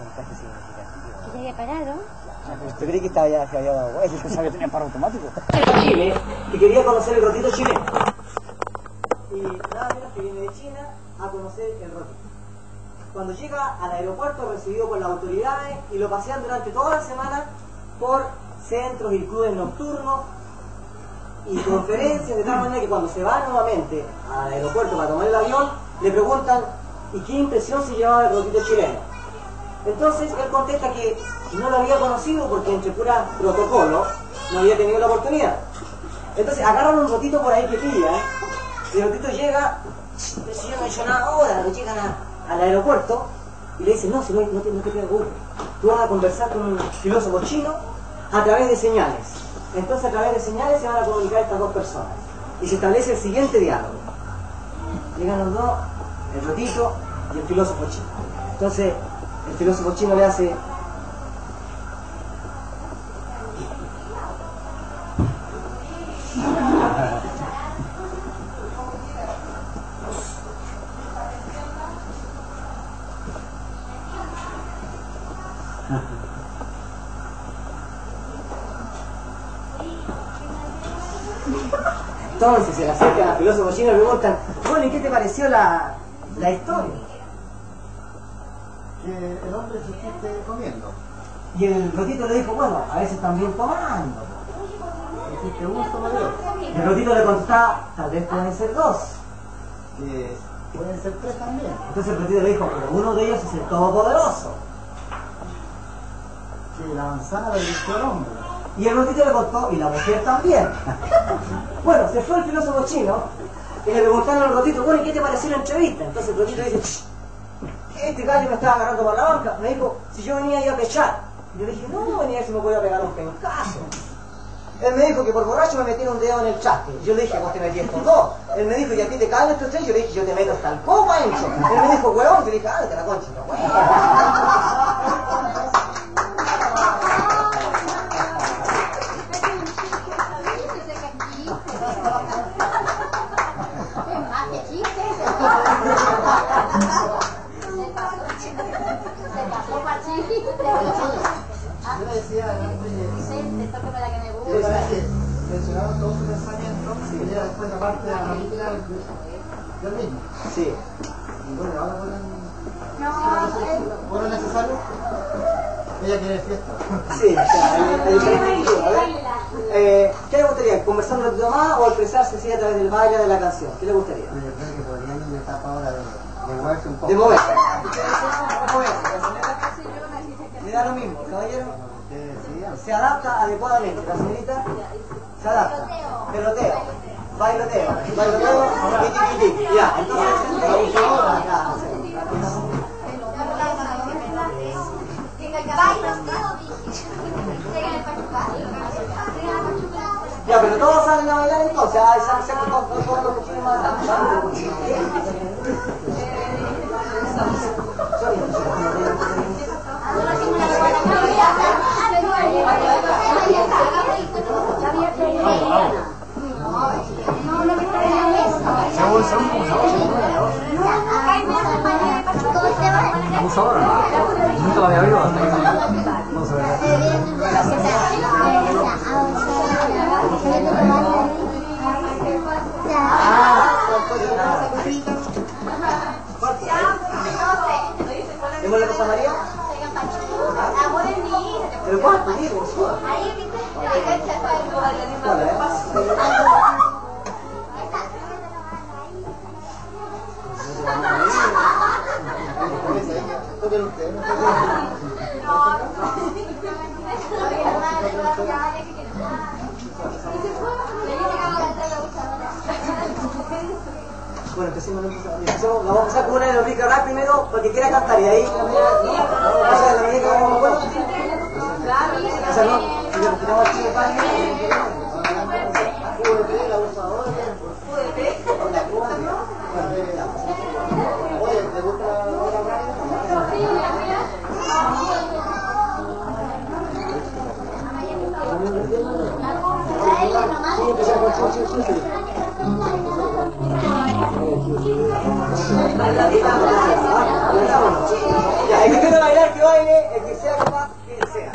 puntaje significativo. ¿Que ya había parado? ¿Usted cree que estaba ya, se había dado vuelta? Yo pensaba que tenía paro automático. Chile, y quería conocer el rotito chileno. Y nada menos que viene de China a conocer el rotito. Cuando llega al aeropuerto, recibido por las autoridades, y lo pasean durante toda la semana por centros y clubes nocturnos y conferencias, de tal manera que cuando se va nuevamente al aeropuerto para tomar el avión, le preguntan ¿y qué impresión se llevaba del rotito chileno? Entonces él contesta que no lo había conocido porque entre pura protocolo no había tenido la oportunidad. Entonces agarran un rotito por ahí que pilla, y el rotito llega, pero si yo no he hecho nada ahora, lo llegan al aeropuerto y le dicen, no, si no te preocupes, tú vas a conversar con un filósofo chino a través de señales. Entonces a través de señales se van a comunicar estas dos personas y se establece el siguiente diálogo. Llegan los dos, el rotito y el filósofo chino. Entonces el filósofo chino le hace... Entonces se le acercan al filósofo chino y le preguntan, bueno, ¿y qué te pareció la historia? Que el hombre se existe comiendo. Y el rotito le dijo, bueno, a veces también tomando. Existe uno solo Dios. Y el rotito le contestaba, tal vez pueden ser dos. Que pueden ser tres también. Entonces el rotito le dijo, pero uno de ellos es el todopoderoso. Que la manzana le eligió al hombre. Y el rotito le contó, y la mujer también. Bueno, se fue el filósofo chino y le preguntaron al rotito, bueno, ¿y qué te pareció la entrevista? Entonces el rotito dice, este gallo me estaba agarrando por la banca. Me dijo, si yo venía a pechar. Y yo le dije, no, venía a ver si me podía pegar un pencazo. Él me dijo que por borracho me metieron un dedo en el chasque. Yo le dije, vos te metí estos dos. Él me dijo, ¿y a ti te caen estos tres? Yo le dije, yo te meto hasta el copa, Encho. Él me dijo, huevón. Yo le dije, te la concha, Yo le decía al hombre que mencionaron todos sus pensamientos y ella después la parte de la película del mismo. Sí. Y bueno, ahora ¿fueron necesarios? Ella quiere fiesta. Sí, o sea, a ver, ¿qué le gustaría? ¿Conversar un ratito más o expresarse así a través del baile de la canción? ¿Qué le gustaría? Yo creo que podría ir en una etapa ahora de moverse un poco. De moverse. Le da lo mismo, caballero. Se adapta adecuadamente. La señorita se adapta. Peloteo. Bailoteo. Tiki. Ya, entonces. Ya, pero todos salen a bailar entonces. Salen todos los cochinos más adelante. Vamos ahora, ¿no? Nunca la había oído. Vamos a ver. ¿Hemos la Rosa María? ¿El cuarto? Bueno, empecemos vamos a empezar con una de los Rica Rap primero, porque quiera cantar y ahí la medida que vamos bueno. O sea, no, si le tiramos al chile pan, la abusadora, la cumbia. Oye, ¿te gusta Sí, empezamos con Chuchu. Ya, El que quiera bailar, que baile, el que sea capaz, que sea.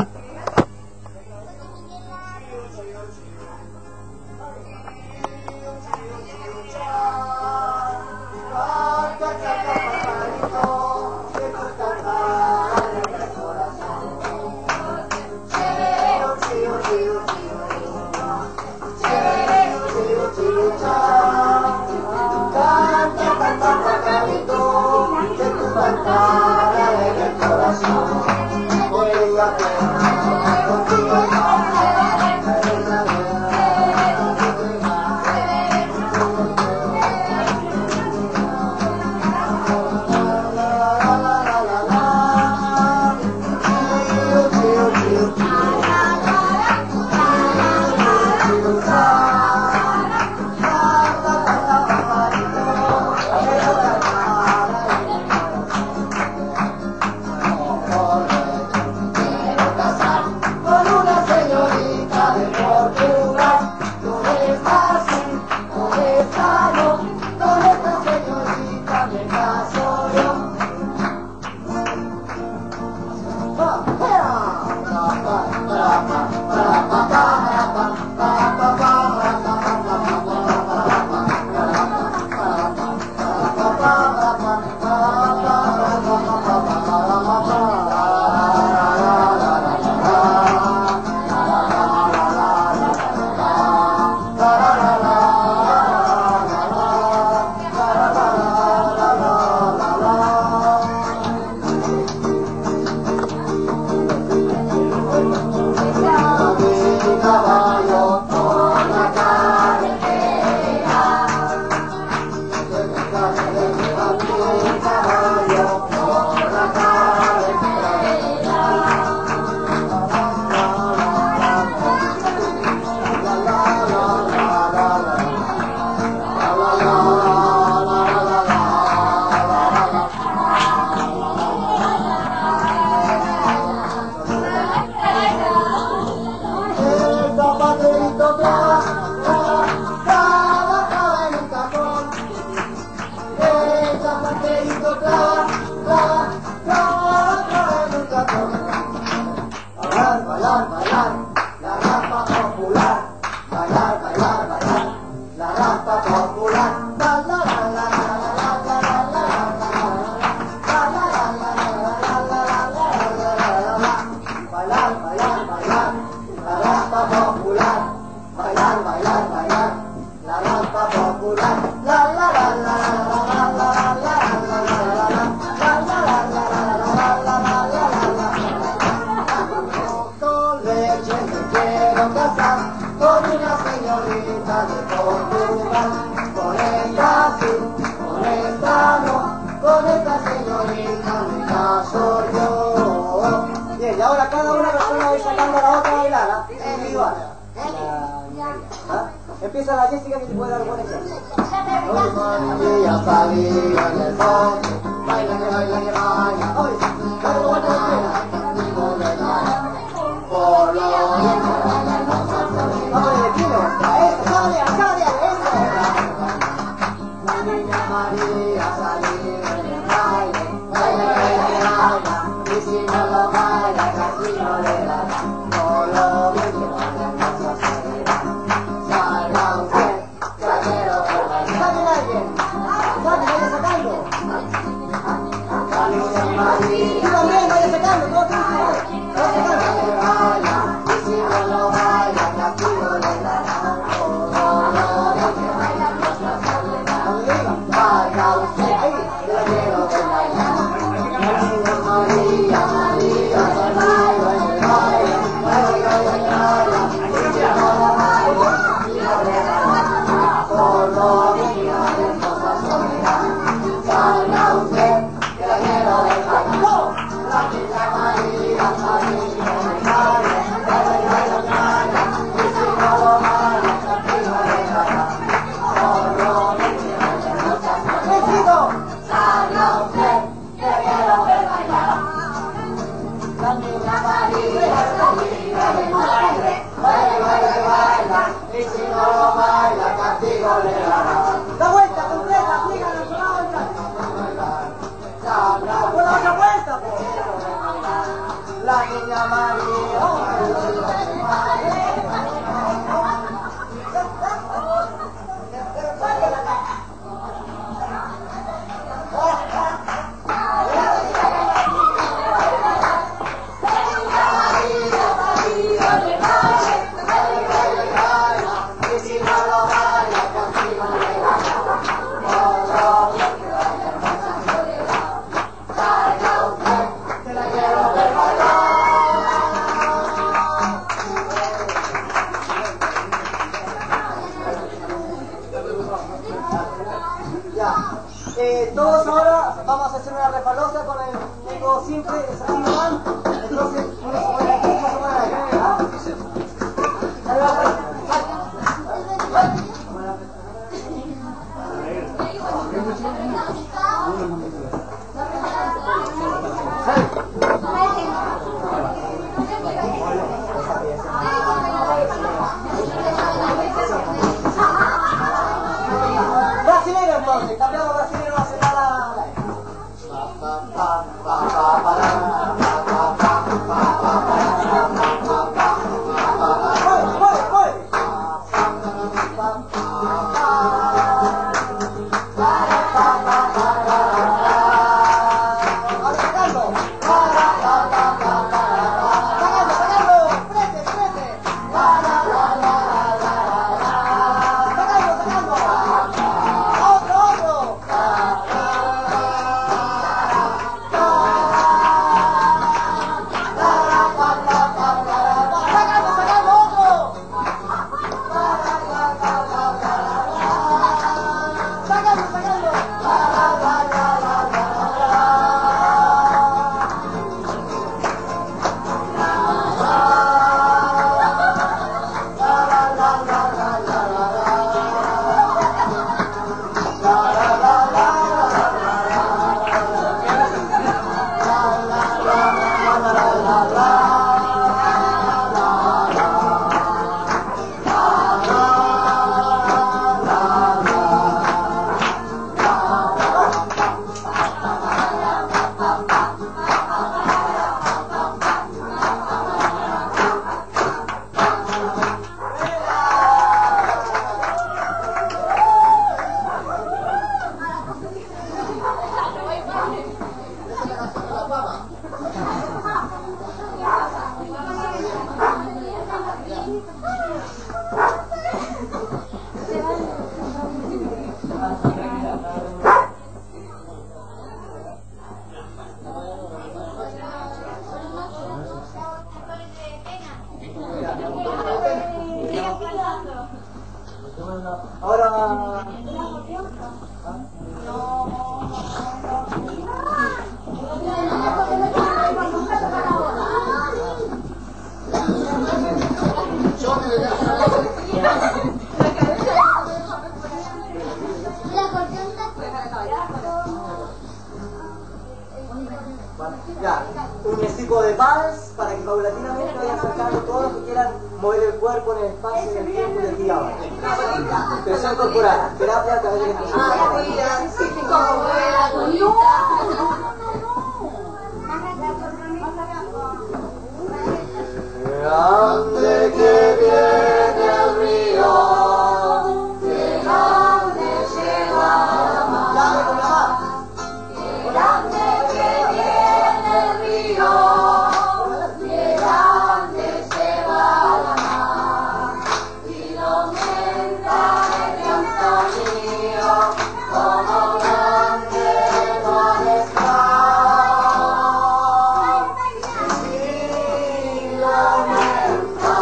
Bien, y ahora cada una persona va sacando a la otra a bailar, ¿ah? Es individual. ¿Ah? Empieza la Jessica que te puede dar buen ejemplo. María salía en el monte, baila que baila que baila. Hoy, cada uno por lo Vamos de tiro. A eso, sale, sale, eso. la niña María salía en el baile, baila que baila que baila. Y si no lo baila, casi no le da. Por lo bien que baila, no se acelera. Salga usted, trasero por bailar. Sale alguien. Sale, vaya sacando. La niña María Tú también, vaya sacando, todo tiene que vaya sacando. baila, y si no lo baila, castigo le dará. Por lo bien que baila, no se acelera. Salga usted, Todos ahora vamos a hacer una refalosa con el método simple, es así nomás. Entonces, uno se pone aquí, uno se pone aquí. Ahí va, brasilero entonces, cambiamos brasilero a hacer la... Ahora... Ya, un mesito de vals para que paulatinamente vayan sacando todos los que quieran mover el cuerpo en el espacio, en el tiempo y de aquí y ahora. Expresión corporal, terapia a través de la expresión grande que viene el río, que grande lleva la mar. Dale con la mar. Grande que viene el río, que grande lleva la mar. Y lo aumenta el canto mío, como grande mar está. Y lo aumenta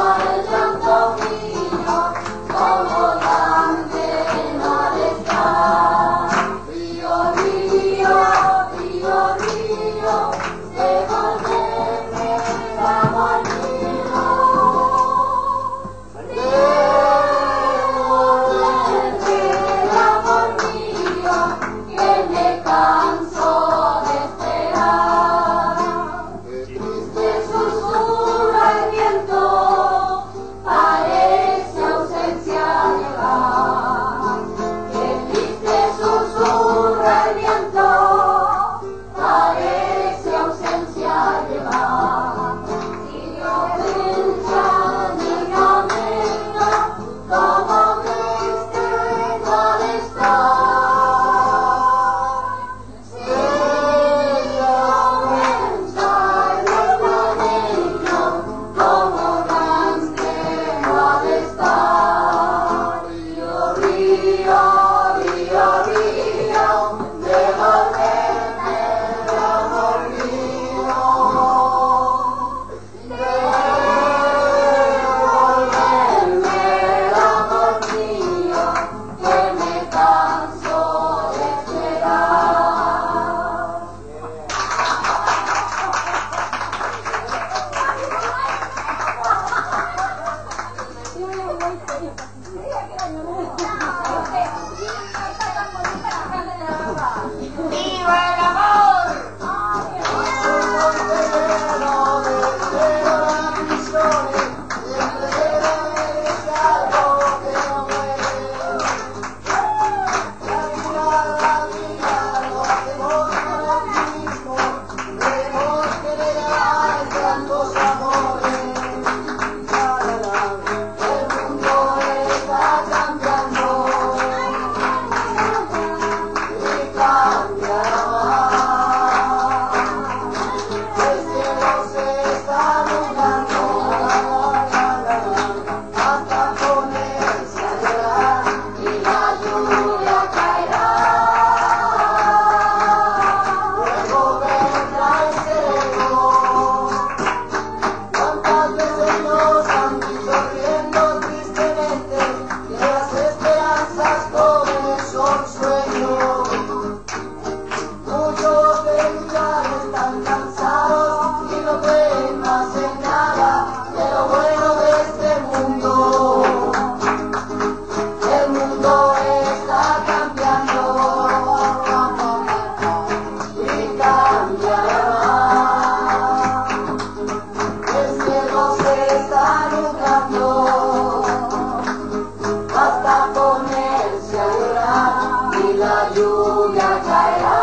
la lluvia caerá,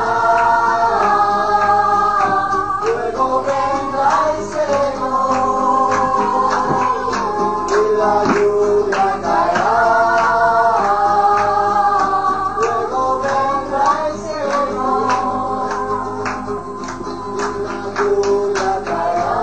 luego vendrá el sereno, y la lluvia caerá, luego vendrá el sereno, y la lluvia caerá.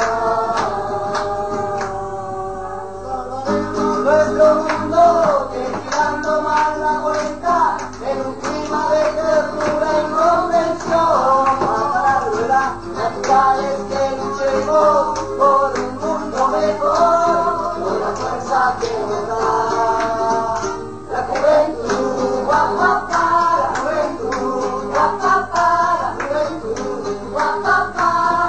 Salvaremos nuestro mundo que girando más la vuelta en un clima de ternura y convención. Para la rueda natural es que luchemos por un mundo mejor, por la fuerza que nos da la juventud. Guapapá, la juventud. Guapapá, la juventud. Guapapá.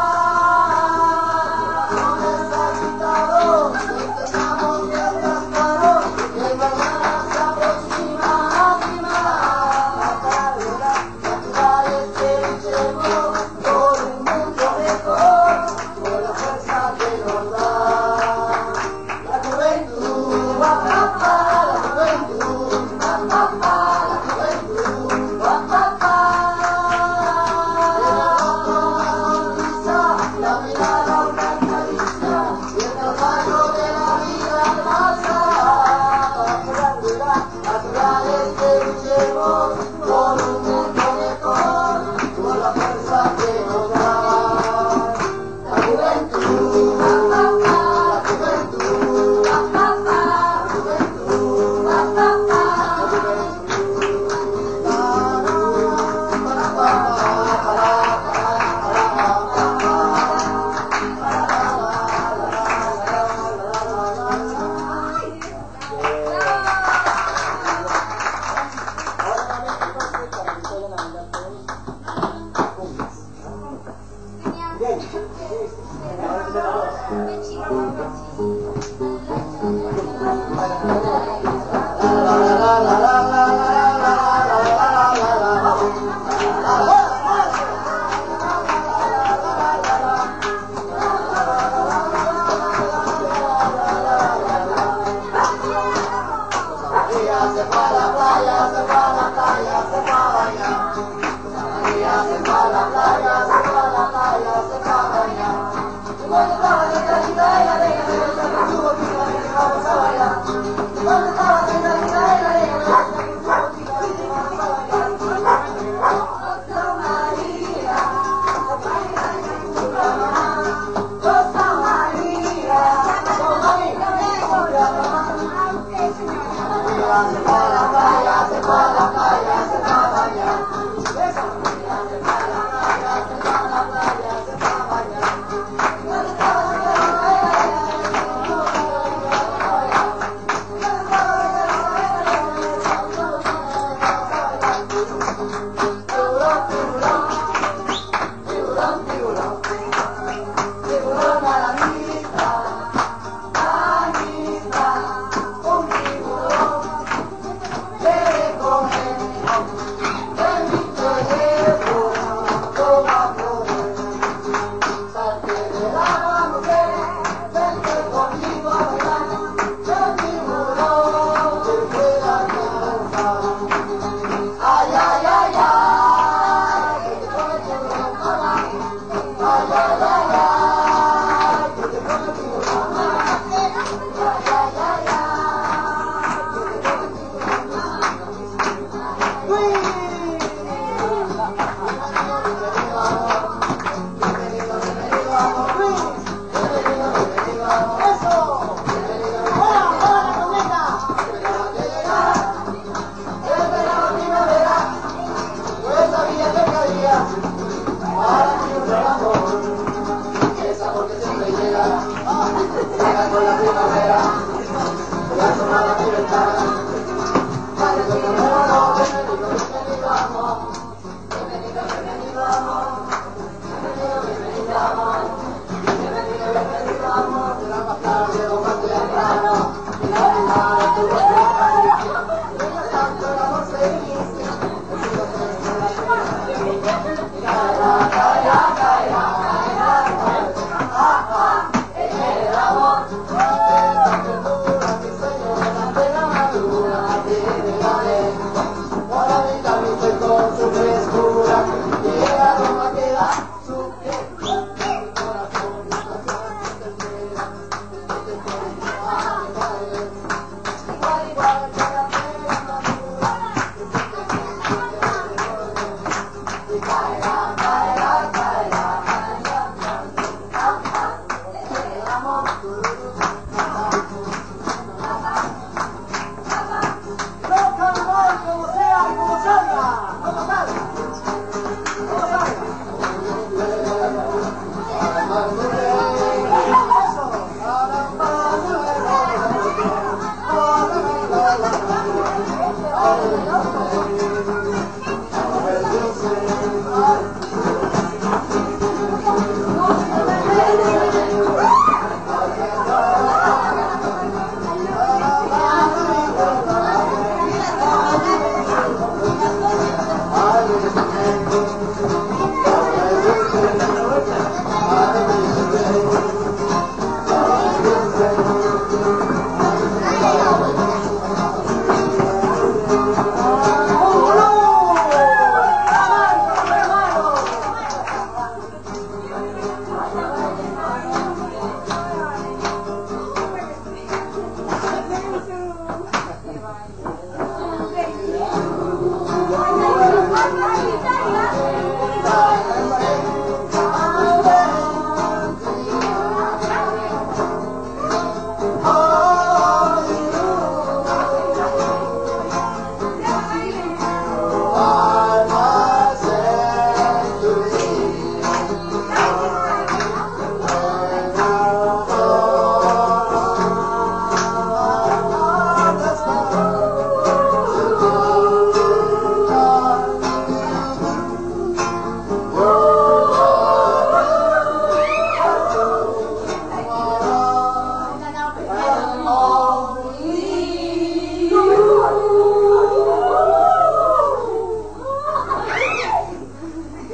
Con esta agitado, intentamos que atrás claro, que el mañana se aproxima a primar. Para la rueda natural es que luchemos por un mundo mejor, por la fuerza que nos da la juventud. Guapapá, la juventud. Guapapá, la juventud. Guapapá. La mirada una caricia y el trabajo de la vida pasa. Para la rueda natural es que luchemos por un mundo mejor, por la fuerza que nos da la juventud. Guapapá, la juventud. Guapapá, la juventud. Guapapá, la juventud. Se fue a la playa, se fue a la playa, se fue a bañar. María se fue a la playa, se fue a la playa, se fue a bañar. Cuando estaba sentadita en la arena, me besó con su boquita y dice vamos a bailar. Cuando estaba sentadita en la arena, me besó con su boquita y dice vamos a bailar. Rosa María, Rosa María, se fue a la playa, se fue a la playa, se fue a bañar. Esa María se fue a la playa, se fue a la playa, se fue a bañar. Cuando estaba sentadita en la arena, tiburón, tiburón, tiburón, tiburón, tiburón a la vista, un tiburón quiere comer, bendito llevo, toma comer, salte del agua mujer, vente conmigo a bailar, el tiburón te quiere alcanzar. Ay, ay, ay, ay,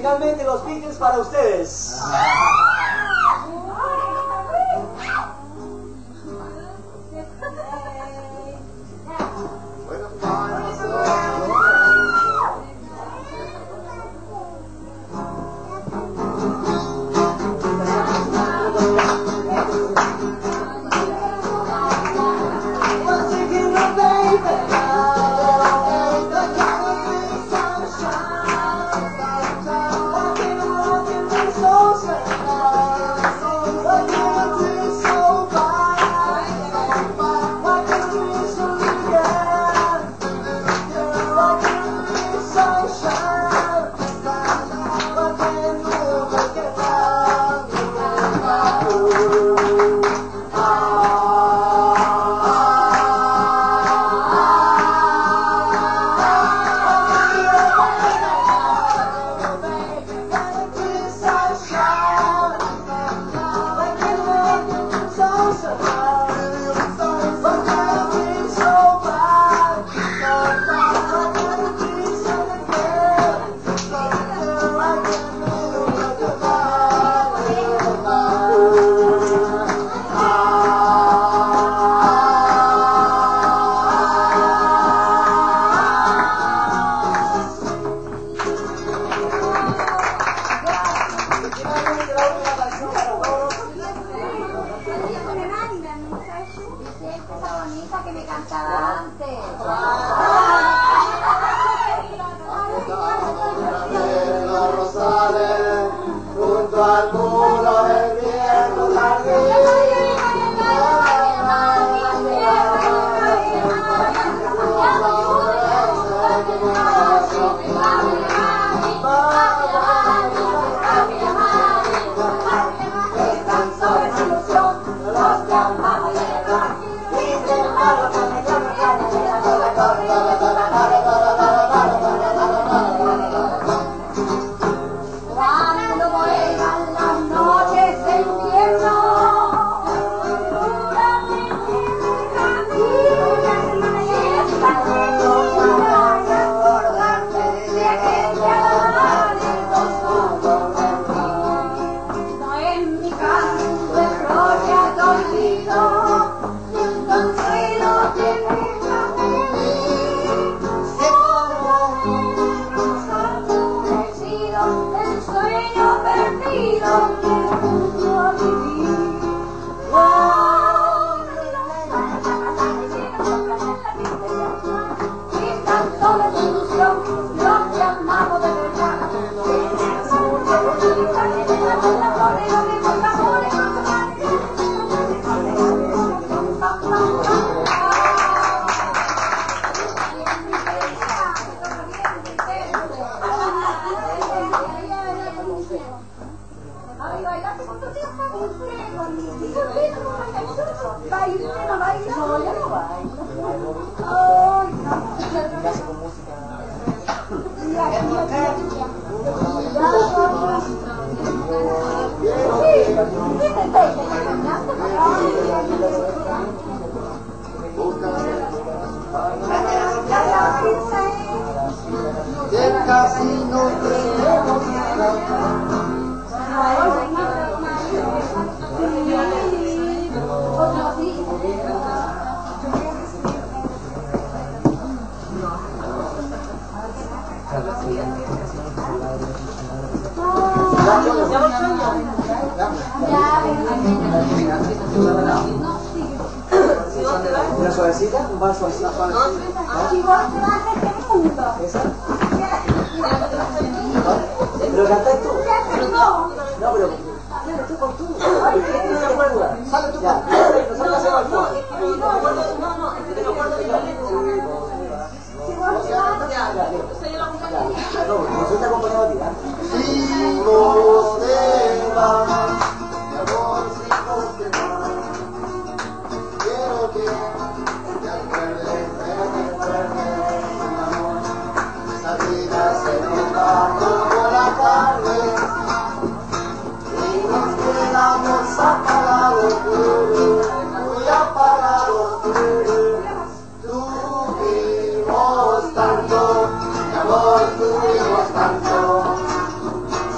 especialmente los Beatles para ustedes. ¿Una suavecita? ¿Un bar suavecita? ¿Esa? ¿Pero cantás tú? No, pero... Sale tú con tú. Sale tú con tú. Nosotros hacemos el fondo. No, nosotros te acompañamos a ti, ¿eh? Tuvimos tanto, mi amor, tuvimos tanto.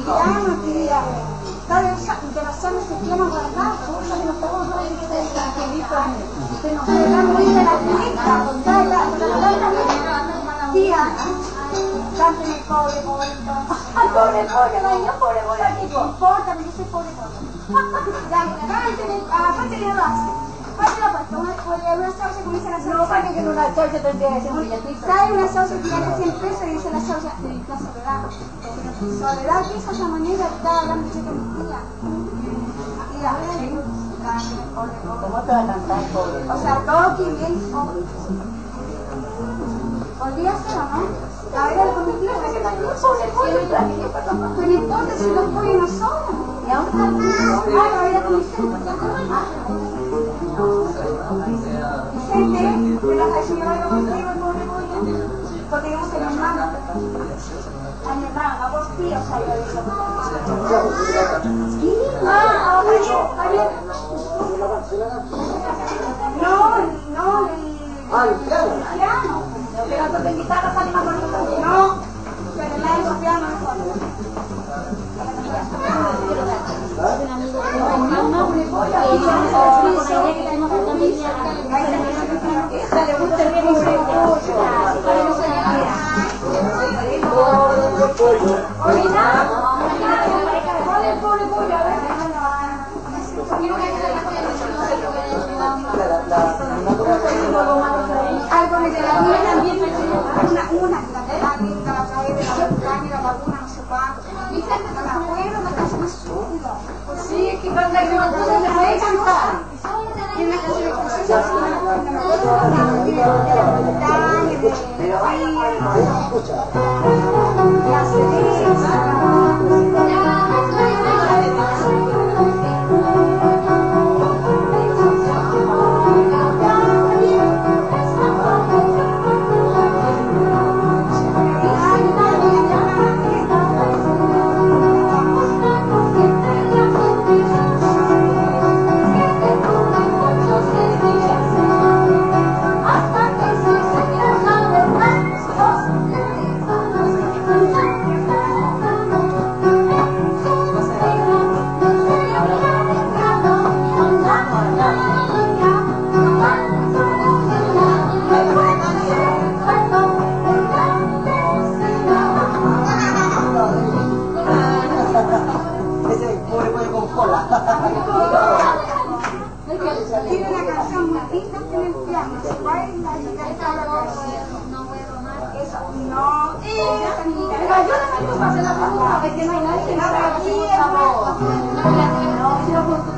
piano, quería estar de las salas de piano guardadas, cosas que nos podemos ver que nos quedan muy de la clínica, con toda la tía, cánteme pobre bolito. Pobre bollo, no, yo pobre bollo. No importa, porque yo soy pobre bollo. Ya, cánteme, aparte de lo hace. ¿Cuánto la puesto? Una sauce como dice la sauce. No, para que una sauce tendría que ser un billetito. ¿Sabe una sauce que vale 100 pesos y dice la sauce de la Soledad? Soledad, que esa es la manera de estar hablando de mi tía. Tía, ¿Cómo te va a cantar, pobre? o sea, todo que bien. Podría ser, ¿o no? A ver, el comitivo que se cayó sobre el pollo. Pero no importa si los pollos no sobran. Y aún también. Ah, no, era comisión. Vicente, de la señora de contigo, el pobre pollo. Porque digamos que mi hermano. A mi hermano, a vos tío salió eso. Ahora bien. No, el piano. Pero tú te invitabas a Lima por ejemplo. No, pero el piano mejor. Algo de la mía también me una no sé cuánto. Vicente, no me acuerdo, una cosa más súbida. Sí, es que cuando hay una cosa se puede cantar. Y una cosa de cosas no me tiene una canción muy linda en el piano. ¿Cuál es la no puedo más? Eso, no. Pero ayúdame tú para hacer la pregunta, porque no hay nadie que habla aquí. No, si no puedo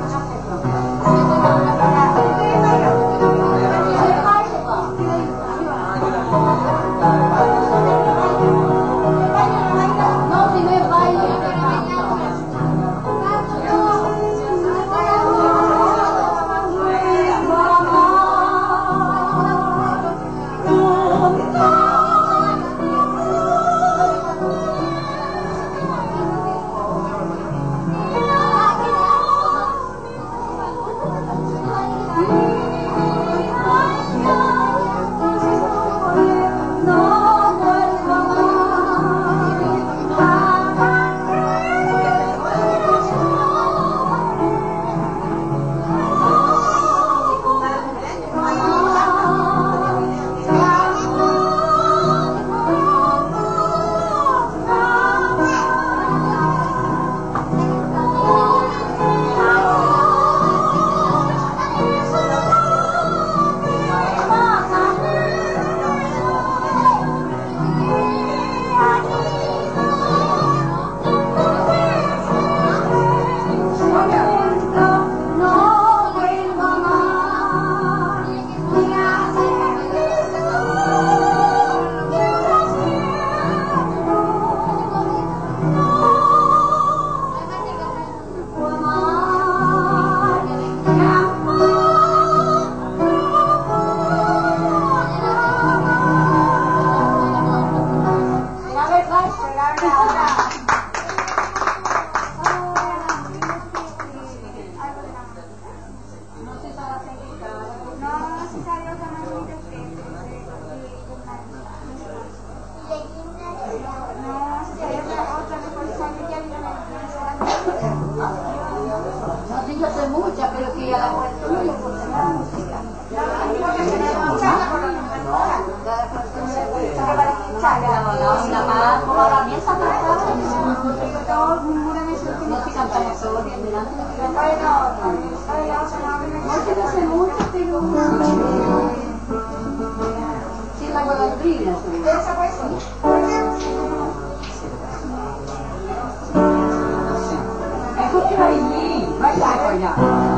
la golondrina. Esa puede ser. Ecco che vai lì, vai là, vai là.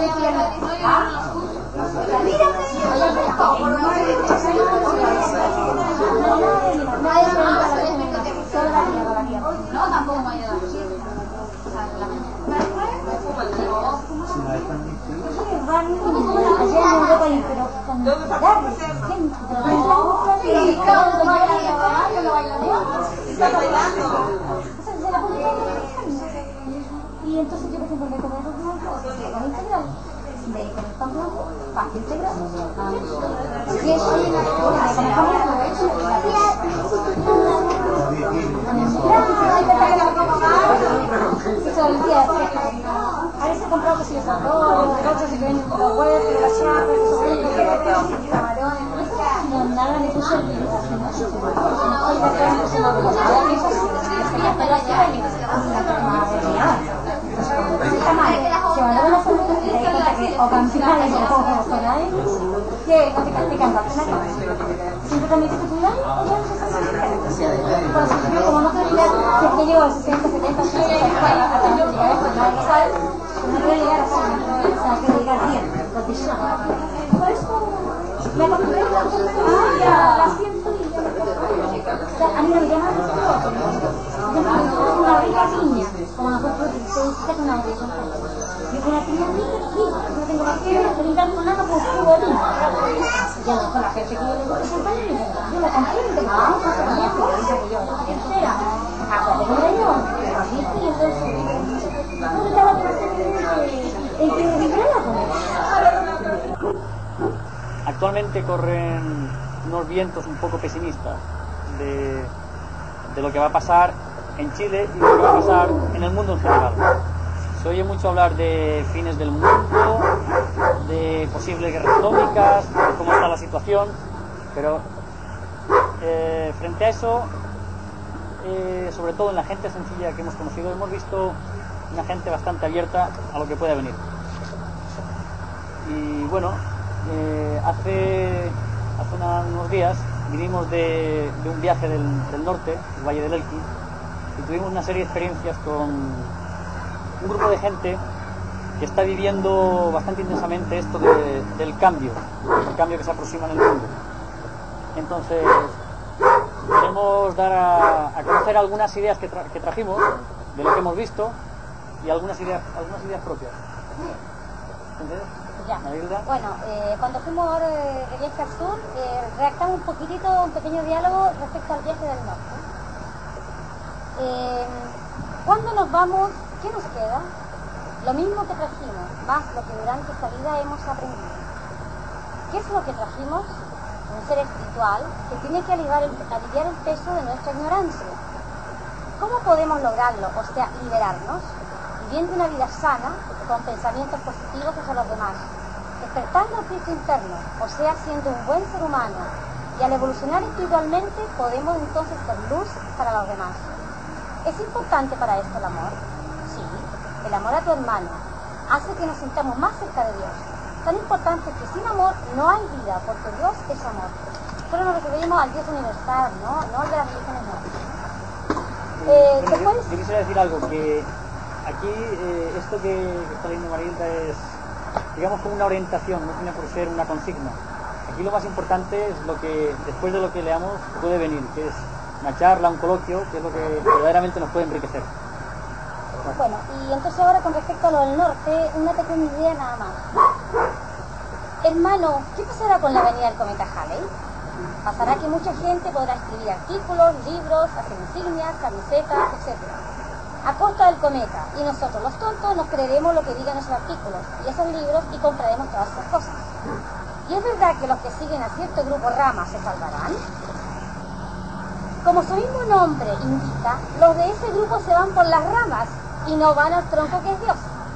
se tiene. Mira, no, tampoco me ayuda. Y entonces yo, por ejemplo, me comí arroz blanco, pan integral, de ahí con el pan blanco, pan integral. Y eso, a veces he comprado que si los arroz, otros se ven los huevos, las chapas, los camarones, no, nada de eso. O canciones o por ahí que no te castigan simplemente te cuidan y como no te olvidas que llevo el 60, 70, 80 hasta no llegar a esto, no voy a llegar así, o sea, que llegar bien, porque yo por eso me acostumbré a la siento y o sea, a mí no me llama una rica piña, como nosotros se dice una rica. Yo con la piña no tengo más que brindar con nada por jugo de vino. Ya no, con la gente que yo le gusta champaña, yo la compré y tengo una cosa que yo entera. Aparte que era yo, y entonces, ¿dónde estaba el que vibraba con él? Actualmente corren unos vientos un poco pesimistas de lo que va a pasar en Chile y lo que va a pasar en el mundo en general. Se oye mucho hablar de fines del mundo, de posibles guerras atómicas, de cómo está la situación, pero frente a eso, sobre todo en la gente sencilla que hemos conocido, hemos visto una gente bastante abierta a lo que pueda venir. Y bueno, hace unos días vinimos de un viaje del norte, el Valle del Elqui, y tuvimos una serie de experiencias con un grupo de gente que está viviendo bastante intensamente esto del cambio, el cambio que se aproxima en el mundo. Entonces, queremos dar a conocer algunas ideas que trajimos de lo que hemos visto y algunas ideas propias. ¿Entendés? Ya. Bueno, cuando fuimos ahora de viaje al sur, redactamos un pequeño diálogo respecto al viaje del norte. ¿Cuándo nos vamos? ¿Qué nos queda? Lo mismo que trajimos, más lo que durante esta vida hemos aprendido. ¿Qué es lo que trajimos? Un ser espiritual que tiene que aliviar el peso de nuestra ignorancia. ¿Cómo podemos lograrlo? O sea, liberarnos, viviendo una vida sana, con pensamientos positivos hacia los demás, despertando el Cristo interno, o sea, siendo un buen ser humano, y al evolucionar espiritualmente podemos entonces ser luz para los demás. ¿Es importante para esto el amor? Sí, el amor a tu hermano hace que nos sintamos más cerca de Dios. Tan importante que sin amor no hay vida, porque Dios es amor. Solo nos referimos al Dios universal, no al de las religiones no. Después... Yo quisiera decir algo, que aquí esto que está leyendo Marilda es, digamos, como una orientación, no tiene por ser una consigna. Aquí lo más importante es lo que, después de lo que leamos, puede venir, que es una charla, un coloquio, que es lo que verdaderamente nos puede enriquecer. Bueno, y entonces ahora con respecto a lo del norte, una pequeña idea nada más. Hermano, ¿qué pasará con la venida del cometa Halley? Pasará que mucha gente podrá escribir artículos, libros, hacer insignias, camisetas, etc. a costa del cometa, y nosotros los tontos nos creeremos lo que digan esos artículos y esos libros y compraremos todas esas cosas. ¿Y es verdad que los que siguen a cierto grupo rama se salvarán? Como su mismo nombre indica, los de ese grupo se van por las ramas y no van al tronco que es Dios.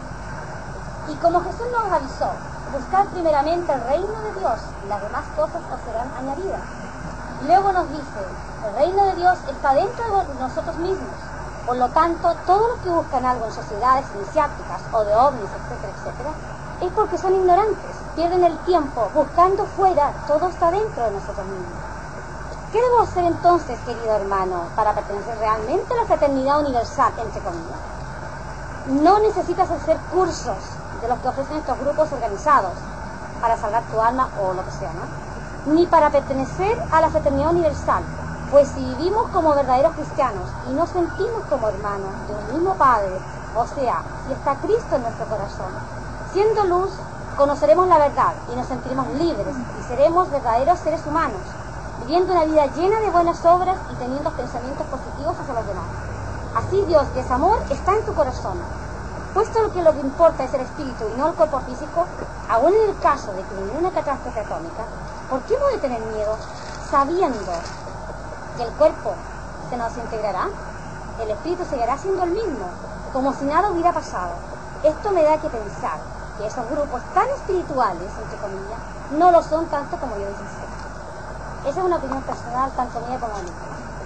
Y como Jesús nos avisó, buscar primeramente el reino de Dios y las demás cosas os serán añadidas. Y luego nos dice, el reino de Dios está dentro de nosotros mismos. Por lo tanto, todos los que buscan algo en sociedades iniciáticas o de ovnis, etcétera, etcétera, es porque son ignorantes, pierden el tiempo buscando fuera, todo está dentro de nosotros mismos. ¿Qué debo hacer entonces, querido hermano, para pertenecer realmente a la fraternidad universal, entre comillas? No necesitas hacer cursos de los que ofrecen estos grupos organizados para salvar tu alma o lo que sea, ¿no? Ni para pertenecer a la fraternidad universal, pues si vivimos como verdaderos cristianos y nos sentimos como hermanos de un mismo Padre, o sea, si está Cristo en nuestro corazón, siendo luz, conoceremos la verdad y nos sentiremos libres y seremos verdaderos seres humanos, viviendo una vida llena de buenas obras y teniendo pensamientos positivos hacia los demás. Así Dios, que es amor, está en tu corazón. Puesto que lo que importa es el espíritu y no el cuerpo físico, aún en el caso de que venga una catástrofe atómica, ¿por qué hemos de tener miedo sabiendo que el cuerpo se nos integrará? El espíritu seguirá siendo el mismo, como si nada hubiera pasado. Esto me da que pensar que esos grupos tan espirituales, entre comillas, no lo son tanto como yo dicen ser. Esa es una opinión personal, tanto mía como mía.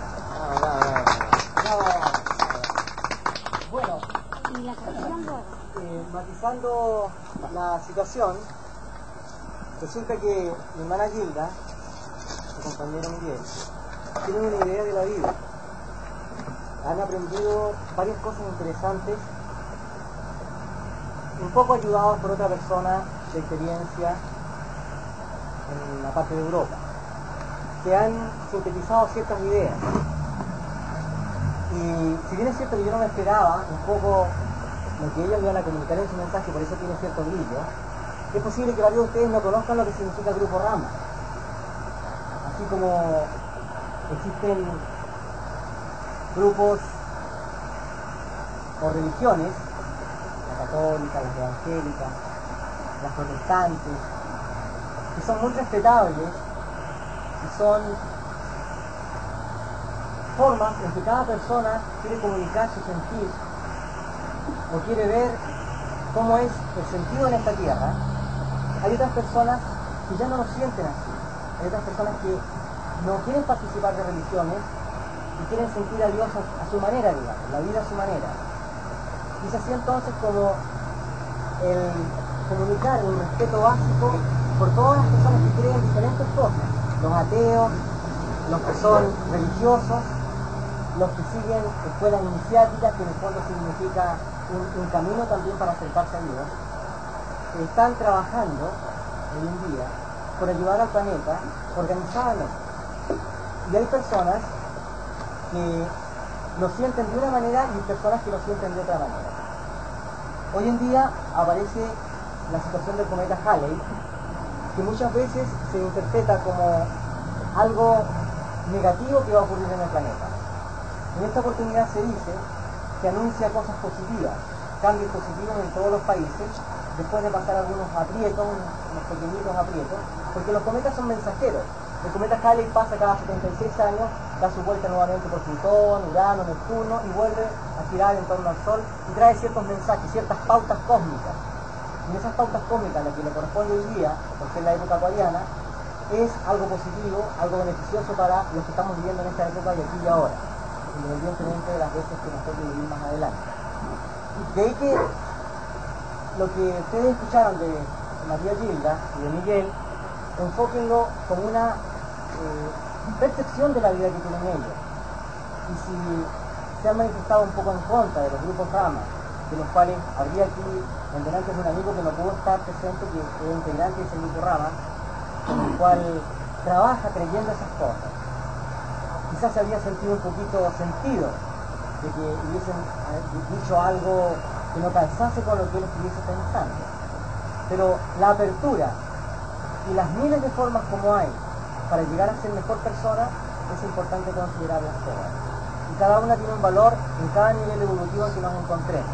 Bueno, Y la canción luego. matizando la situación, resulta que mi hermana Gilda, su compañero Miguel, tienen una idea de la vida. Han aprendido varias cosas interesantes, un poco ayudados por otra persona de experiencia en la parte de Europa, que han sintetizado ciertas ideas. Y si bien es cierto que yo no me esperaba un poco lo que ellos me iban a comunicar en su mensaje, por eso tiene cierto brillo, es posible que varios de ustedes no conozcan lo que significa el grupo Rama. Así como existen grupos o religiones, la católica, las evangélicas, las protestantes, que son muy respetables y son formas en que cada persona quiere comunicar su sentir o quiere ver cómo es el sentido en esta tierra. Hay otras personas que ya no lo sienten así. Hay otras personas que no quieren participar de religiones y quieren sentir a Dios a su manera, digamos, la vida a su manera. Y es así entonces como el comunicar un respeto básico por todas las personas que creen diferentes cosas, los ateos, los que son religiosos, los que siguen escuelas iniciáticas, que en el fondo significa un camino también para acercarse a Dios, están trabajando hoy en día por ayudar al planeta organizadamente. Y hay personas que lo sienten de una manera y personas que lo sienten de otra manera. Hoy en día aparece la situación del cometa Halley, que muchas veces se interpreta como algo negativo que va a ocurrir en el planeta. En esta oportunidad se dice que anuncia cosas positivas, cambios positivos en todos los países, después de pasar algunos aprietos, unos pequeñitos aprietos, porque los cometas son mensajeros. El cometa Halley pasa cada 76 años, da su vuelta nuevamente por Plutón, Urano, Neptuno y vuelve a girar en torno al Sol y trae ciertos mensajes, ciertas pautas cósmicas. Y en esas pautas cósmicas, la que le corresponde hoy día, por ser la época acuariana, es algo positivo, algo beneficioso para los que estamos viviendo en esta época y aquí y ahora, independientemente de las veces que nosotros vivimos más adelante. De ahí que lo que ustedes escucharon de María Gilda y de Miguel, enfóquenlo como una percepción de la vida que tienen ellos. Y si se han manifestado un poco en contra de los grupos Rama, de los cuales habría aquí en delante de un amigo que no pudo estar presente, que es integrante de ese grupo Rama, con el cual trabaja creyendo esas cosas. Quizás se había sentido un poquito sentido de que hubiesen dicho algo que no calzase con lo que él estuviese pensando. Pero la apertura y las miles de formas como hay para llegar a ser mejor persona, es importante considerarlas todas. Y cada una tiene un valor en cada nivel evolutivo en que nos encontremos.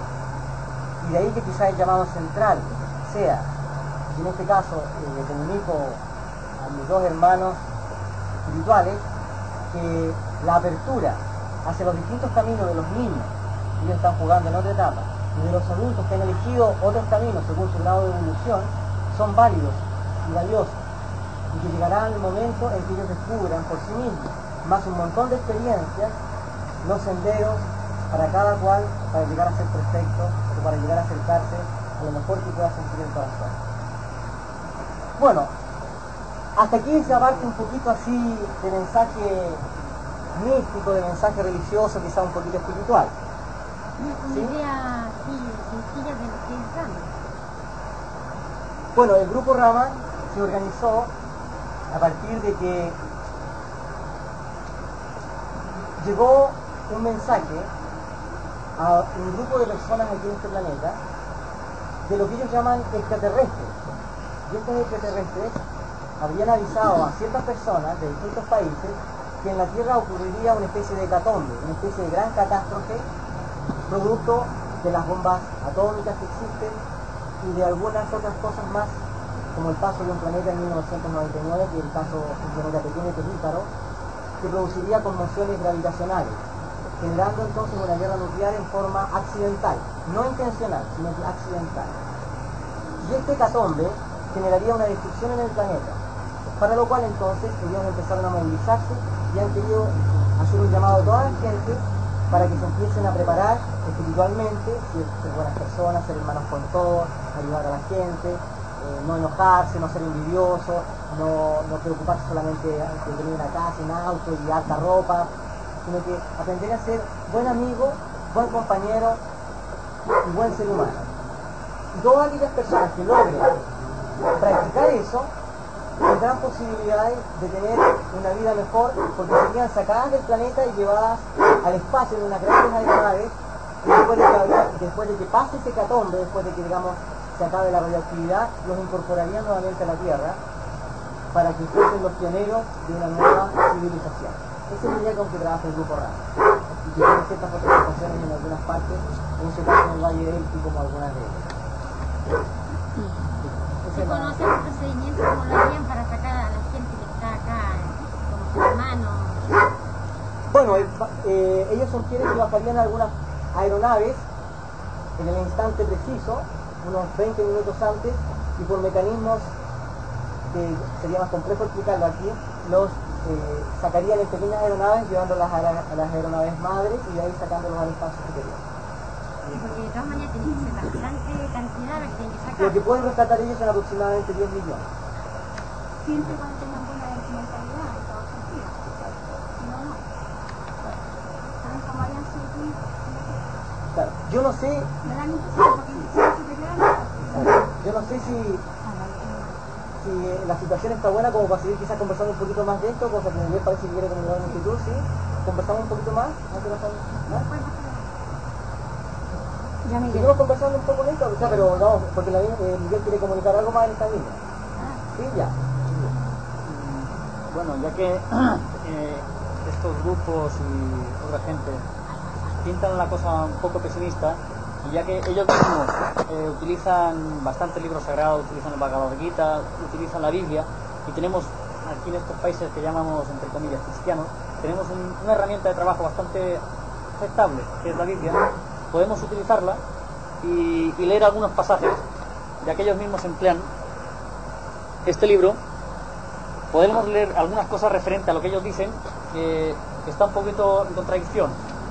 Y de ahí que quizás el llamado central sea, y en este caso le comunico a mis dos hermanos espirituales, que la apertura hacia los distintos caminos de los niños, que ellos están jugando en otra etapa, y de los adultos que han elegido otros caminos según su grado de evolución, son válidos y valiosos, y que llegará el momento en que ellos descubran por sí mismos, más un montón de experiencias, los senderos para cada cual, para llegar a ser perfecto, o para llegar a acercarse a lo mejor que pueda sentir el corazón. Bueno, hasta aquí se parte un poquito así de mensaje místico, de mensaje religioso, quizá un poquito espiritual. Una idea así sencilla de lo que es Rama. Bueno, el grupo Rama se organizó a partir de que llegó un mensaje a un grupo de personas aquí en este planeta de lo que ellos llaman extraterrestres. Y estos extraterrestres habían avisado a ciertas personas de distintos países que en la Tierra ocurriría una especie de hecatombe, una especie de gran catástrofe producto de las bombas atómicas que existen y de algunas otras cosas más, como el paso de un planeta en 1999, que es el caso de un planeta pequeño que es Ícaro, que produciría conmociones gravitacionales, generando entonces una guerra nuclear en forma accidental, no intencional, sino accidental. Y este hecatombe generaría una destrucción en el planeta, para lo cual entonces ellos empezaron a movilizarse y han querido hacer un llamado a toda la gente para que se empiecen a preparar espiritualmente, ser buenas personas, ser hermanos con todos, ayudar a la gente, no enojarse, no ser envidioso, no preocuparse solamente de tener una casa, un auto y harta ropa, sino que aprender a ser buen amigo, buen compañero y buen ser humano. Y todas aquellas personas que logren practicar eso tendrán posibilidades de tener una vida mejor, porque serían sacadas del planeta y llevadas al espacio en unas grandes aeronaves, y después de que pase ese hecatombe, después de que digamos se acabe la radioactividad, los incorporarían nuevamente a la Tierra para que fuesen los pioneros de una nueva civilización. Ese es el día con que trabaja el grupo Rama, y que tiene ciertas participaciones en algunas partes, en su caso en el Valle del Elqui, como algunas de ellas. ¿Se conoce el procedimiento como lo harían para sacar a la gente que está acá como sus hermanos? Bueno, ellos son quienes que bajarían algunas aeronaves en el instante preciso, unos 20 minutos antes, y por mecanismos que sería más complejo explicarlo aquí, los sacarían en pequeñas aeronaves, llevándolas a las aeronaves madres y de ahí sacándolos al espacio superior. Porque de todas maneras tiene que ser bastante cantidad la que tienen que sacar. Lo que pueden rescatar ellos son aproximadamente 10 millones. Siempre cuando tengan buena mentalidad en todo sentido. Si no, no. ¿Saben cómo harían su vida? Claro, yo no sé, Me da la impresión porque yo no sé si la situación está buena como para seguir quizás conversando un poquito más de esto, cosa que me parece que quiere comunicar una actitud, ¿sí? ¿Conversamos un poquito más? Ya me Seguimos conversando un poco en esto, o sea, pero no, porque Miguel quiere comunicar algo más en esta línea. Sí, ya. Bueno, ya que estos grupos y otra gente pintan la cosa un poco pesimista, y ya que ellos mismos utilizan bastante libros sagrados, utilizan el Bhagavad Gita, utilizan la Biblia, y tenemos aquí en estos países que llamamos, entre comillas, cristianos, tenemos una herramienta de trabajo bastante aceptable, que es la Biblia. Podemos utilizarla y leer algunos pasajes, ya que ellos mismos emplean este libro. Podemos leer algunas cosas referentes a lo que ellos dicen, que está un poquito en contradicción.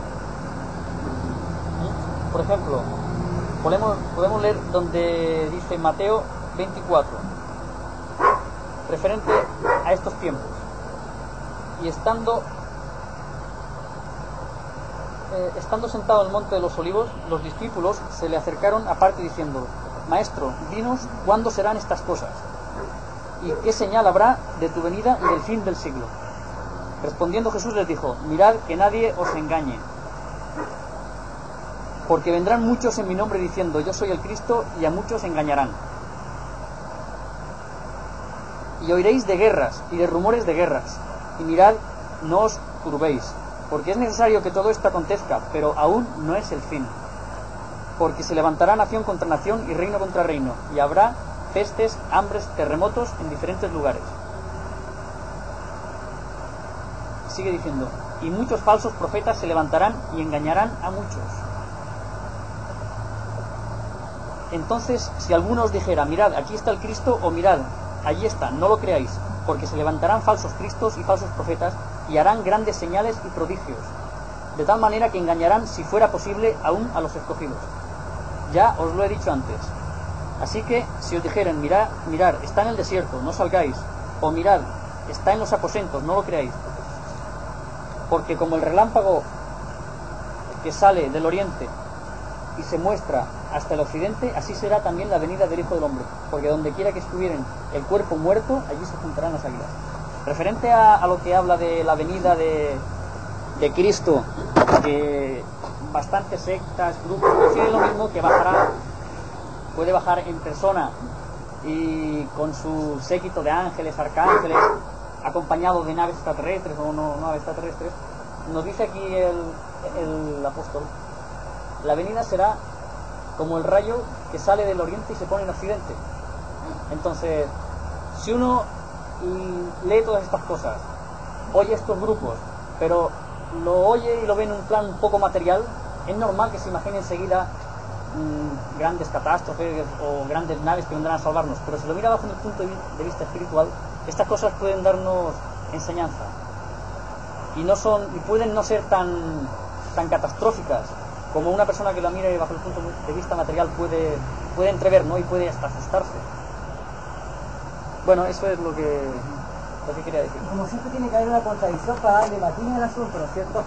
Por ejemplo, podemos leer donde dice Mateo 24, referente a estos tiempos. Y estando sentado en el monte de los olivos, los discípulos se le acercaron aparte diciendo: Maestro, dinos cuándo serán estas cosas, y qué señal habrá de tu venida y del fin del siglo. Respondiendo Jesús les dijo: Mirad que nadie os engañe, porque vendrán muchos en mi nombre diciendo: Yo soy el Cristo, y a muchos engañarán. Y oiréis de guerras y de rumores de guerras, y mirad, no os turbéis, porque es necesario que todo esto acontezca, pero aún no es el fin. Porque se levantará nación contra nación y reino contra reino, y habrá pestes, hambres, terremotos en diferentes lugares. Sigue diciendo: y muchos falsos profetas se levantarán y engañarán a muchos. Entonces, si alguno os dijera: mirad, aquí está el Cristo, o mirad, allí está, no lo creáis, porque se levantarán falsos cristos y falsos profetas, y harán grandes señales y prodigios, de tal manera que engañarán, si fuera posible, aún a los escogidos. Ya os lo he dicho antes. Así que, si os dijeren: mirad, está en el desierto, no salgáis, o mirad, está en los aposentos, no lo creáis. Porque como el relámpago que sale del oriente y se muestra hasta el occidente, así será también la venida del Hijo del Hombre, porque donde quiera que estuvieren el cuerpo muerto, allí se juntarán las águilas. Referente a lo que habla de la venida de Cristo, que bastantes sectas, grupos, deciden lo mismo, que bajará, puede bajar en persona y con su séquito de ángeles, arcángeles, acompañado de naves extraterrestres o no naves extraterrestres. Nos dice aquí el apóstol, la venida será como el rayo que sale del oriente y se pone en occidente. Entonces, si uno lee todas estas cosas, oye estos grupos, pero lo oye y lo ve en un plan un poco material, es normal que se imagine enseguida grandes catástrofes o grandes naves que vendrán a salvarnos. Pero si lo mira bajo el punto de vista espiritual, estas cosas pueden darnos enseñanza y pueden no ser tan catastróficas como una persona que lo mire bajo el punto de vista material puede entrever, ¿no? Y puede hasta asustarse. Bueno, eso es lo que quería decir. Como siempre tiene que haber una contradicción para darle matiz al asunto, ¿no es cierto?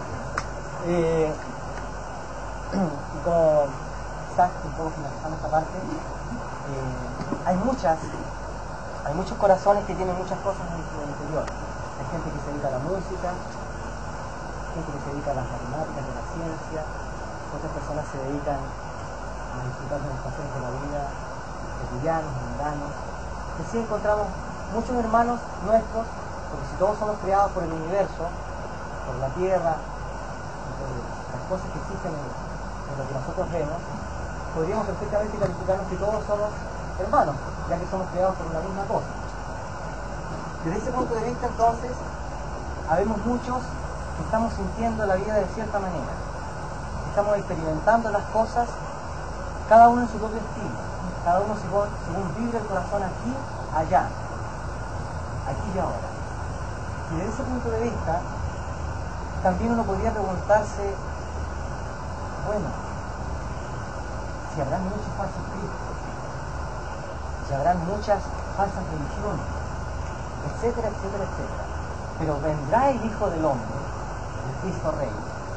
Y como quizás un poco finalizando esta parte, hay muchos corazones que tienen muchas cosas en su interior. Hay gente que se dedica a la música, gente que se dedica a las matemáticas, de la ciencia, otras personas se dedican a disfrutar de los placeres de la vida, cotidianos, mundanos. Y sí encontramos muchos hermanos nuestros, porque si todos somos creados por el universo, por la tierra, por las cosas que existen en lo que nosotros vemos, podríamos perfectamente calificarnos que todos somos hermanos, ya que somos creados por una misma cosa. Desde ese punto de vista, entonces, habemos muchos que estamos sintiendo la vida de cierta manera, estamos experimentando las cosas, cada uno en su propio estilo, cada uno según vibra el corazón aquí, allá, aquí y ahora. Y desde ese punto de vista, también uno podría preguntarse, bueno, si habrán muchos falsos cristos, si habrán muchas falsas religiones, etcétera, etcétera, etcétera. Pero vendrá el Hijo del Hombre, el Cristo Rey,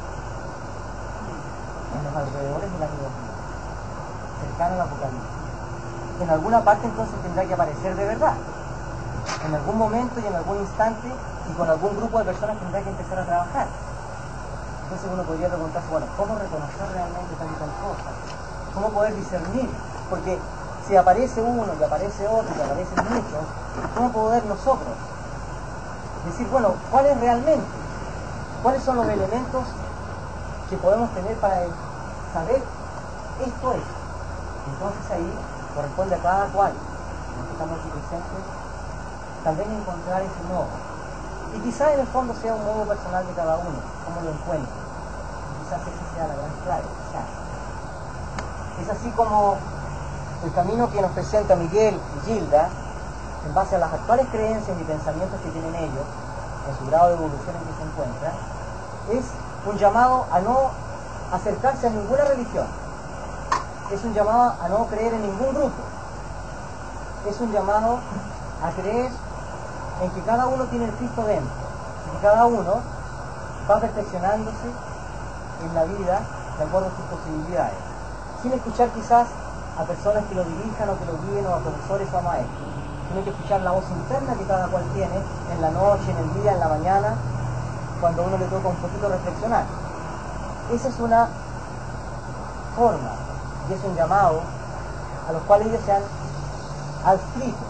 en los alrededores del año 2000, cercano al Apocalipsis. En alguna parte entonces tendrá que aparecer de verdad. En algún momento y en algún instante y con algún grupo de personas tendrá que empezar a trabajar. Entonces uno podría preguntarse, bueno, ¿cómo reconocer realmente tal y tal cosa? ¿Cómo poder discernir? Porque si aparece uno y aparece otro y aparecen muchos, ¿cómo poder nosotros decir, bueno, cuál es realmente? ¿Cuáles son los elementos que podemos tener para saber esto es? Entonces ahí corresponde a cada cual, los que estamos aquí presentes, tal vez encontrar ese modo. Y quizás en el fondo sea un modo personal de cada uno, cómo lo encuentre. Y quizás esa sea la gran clave, quizás. Es así como el camino que nos presenta Miguel y Gilda, en base a las actuales creencias y pensamientos que tienen ellos, en su grado de evolución en que se encuentran, es un llamado a no acercarse a ninguna religión. Es un llamado a no creer en ningún grupo. Es un llamado a creer en que cada uno tiene el Cristo dentro, y que cada uno va perfeccionándose en la vida de acuerdo a sus posibilidades, sin escuchar quizás a personas que lo dirijan o que lo guíen o a profesores o a maestros, sino que escuchar la voz interna que cada cual tiene en la noche, en el día, en la mañana, cuando a uno le toca un poquito reflexionar. Esa es una forma y es un llamado a los cuales ellos se han adscrito,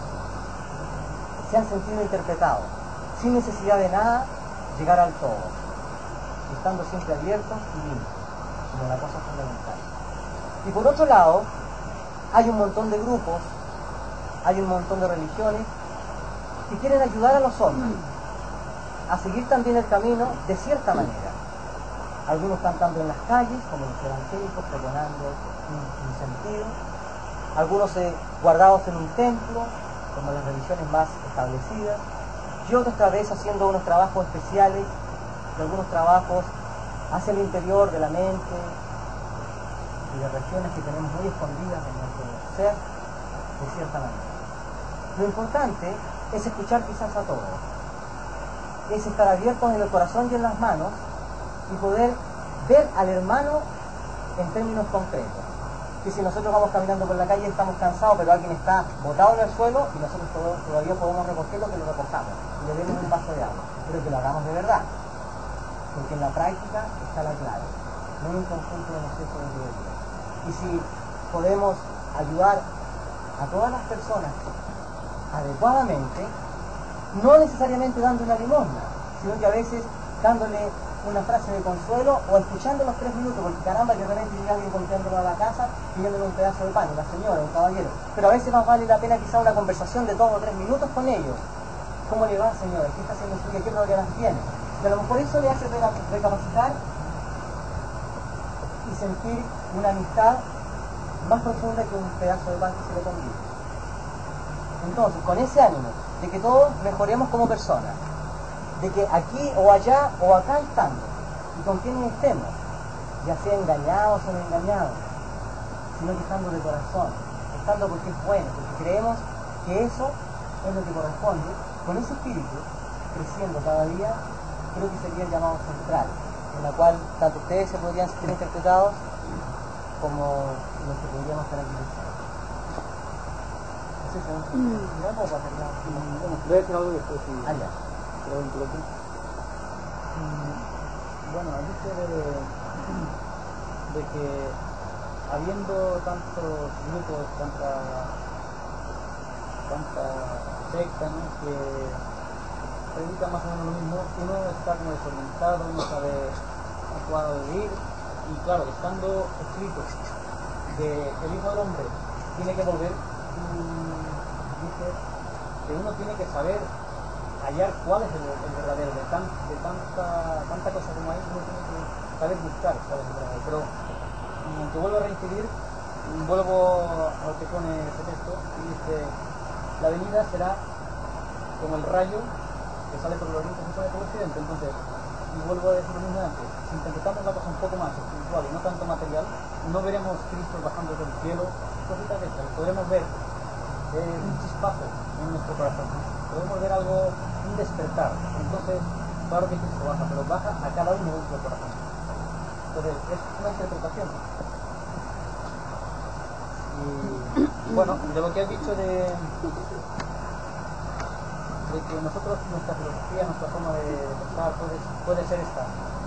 se han sentido interpretados, sin necesidad de nada, llegar al todo, estando siempre abiertos y limpios, como la cosa fundamental. Y por otro lado, hay un montón de grupos, hay un montón de religiones que quieren ayudar a los hombres a seguir también el camino de cierta manera. Algunos cantando en las calles, como los evangélicos, pregonando un sentido. Algunos guardados en un templo, como las religiones más establecidas. Y otros tal vez haciendo unos trabajos especiales, y algunos trabajos hacia el interior de la mente y de regiones que tenemos muy escondidas en nuestro ser, de cierta manera. Lo importante es escuchar quizás a todos, es estar abiertos en el corazón y en las manos y poder ver al hermano en términos concretos. que si nosotros vamos caminando por la calle estamos cansados, pero alguien está botado en el suelo y nosotros todavía podemos recogerlo, que lo recojamos y le demos un vaso de agua, pero que lo hagamos de verdad, porque en la práctica está la clave, no en un conjunto de nosotros de día a día. Y si podemos ayudar a todas las personas adecuadamente, no necesariamente dando una limosna, sino que a veces dándole una frase de consuelo o escuchando los 3 minutos, porque caramba, que de repente llega alguien golpeándolo a la casa pidiéndole un pedazo de pan, una señora, un caballero, pero a veces más vale la pena quizá una conversación de 2 o 3 minutos con ellos. ¿Cómo le va, señora? ¿Qué está haciendo su día? ¿Qué problemas tiene? Y a lo mejor eso le hace recapacitar y sentir una amistad más profunda que un pedazo de pan que se le convide. Entonces, con ese ánimo de que todos mejoremos como personas, de que aquí o allá o acá estando, y con quienes estemos, ya sea engañados o no engañados, sino que estando de corazón, estando porque es bueno, porque creemos que eso es lo que corresponde, con ese espíritu, creciendo cada día, creo que sería el llamado central, en la cual tanto ustedes se podrían sentir interpretados como los que podríamos estar aquí pensados. ¿Es eso? ¿Miramos o para terminar? Voy a decir algo y después sí. Ya. Bueno, dice de que habiendo tantos grupos, tanta secta, ¿no?, que predican más o menos lo mismo, uno está como desorientado, no sabe a cuál ir, y claro, estando escrito que el Hijo del Hombre tiene que volver, dice que uno tiene que saber hallar cuál es el verdadero, de tanta cosa como hay, uno tiene que saber buscar cuál es el verdadero. Pero aunque vuelvo a reincidir, vuelvo a lo que pone ese texto y dice: la venida será como el rayo que sale por el oriente y se pone por el occidente. Entonces, y vuelvo a decir lo mismo de antes, si interpretamos la cosa un poco más espiritual y no tanto material, no veremos Cristo bajando del cielo, cositas de estas, podremos ver un chispazo en nuestro corazón, podemos ver algo, un despertar. Entonces, claro que Cristo baja, pero baja a cada uno de nuestro corazón. Entonces, es una interpretación. Y bueno, de lo que has dicho de que nosotros, nuestra filosofía, nuestra forma de pensar puede ser esta: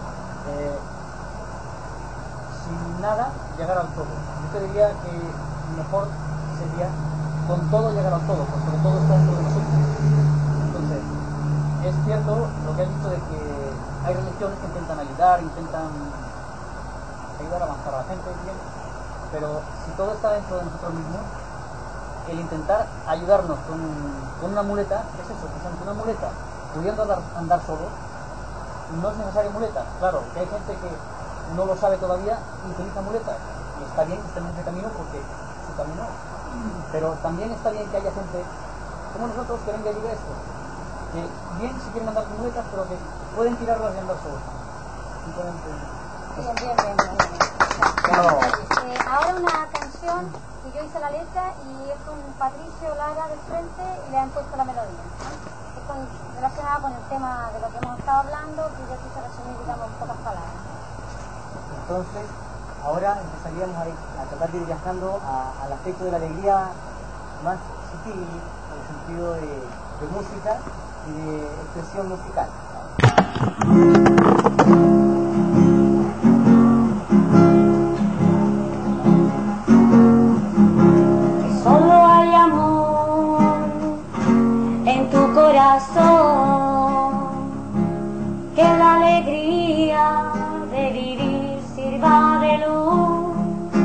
sin nada llegar al todo. Yo te diría que mejor sería con todo llegar al todo, porque todo está dentro de nosotros. Entonces, es cierto lo que has dicho de que hay religiones que intentan ayudar a avanzar a la gente, bien, pero si todo está dentro de nosotros mismos, el intentar ayudarnos con una muleta, es eso, precisamente una muleta, pudiendo andar solo, no es necesaria muleta. Claro, que hay gente que no lo sabe todavía y utiliza muletas, y está bien que estén en ese camino porque su camino, pero también está bien que haya gente como nosotros que venga y diga esto, que bien si quieren andar con muletas, pero que pueden tirarlas y andar solos. Simplemente... Ahora una canción que yo hice la letra y es un Patricio Lara del Frente y le han puesto la melodía, ¿no? Es relacionada con el tema de lo que hemos estado hablando, que yo quise resumir, digamos, en pocas palabras. Entonces, ahora empezaríamos a tratar de ir viajando al aspecto de la alegría más sutil, en el sentido de música y de expresión musical. Solo hay amor en tu corazón, que la alegría de vivir sirva de luz.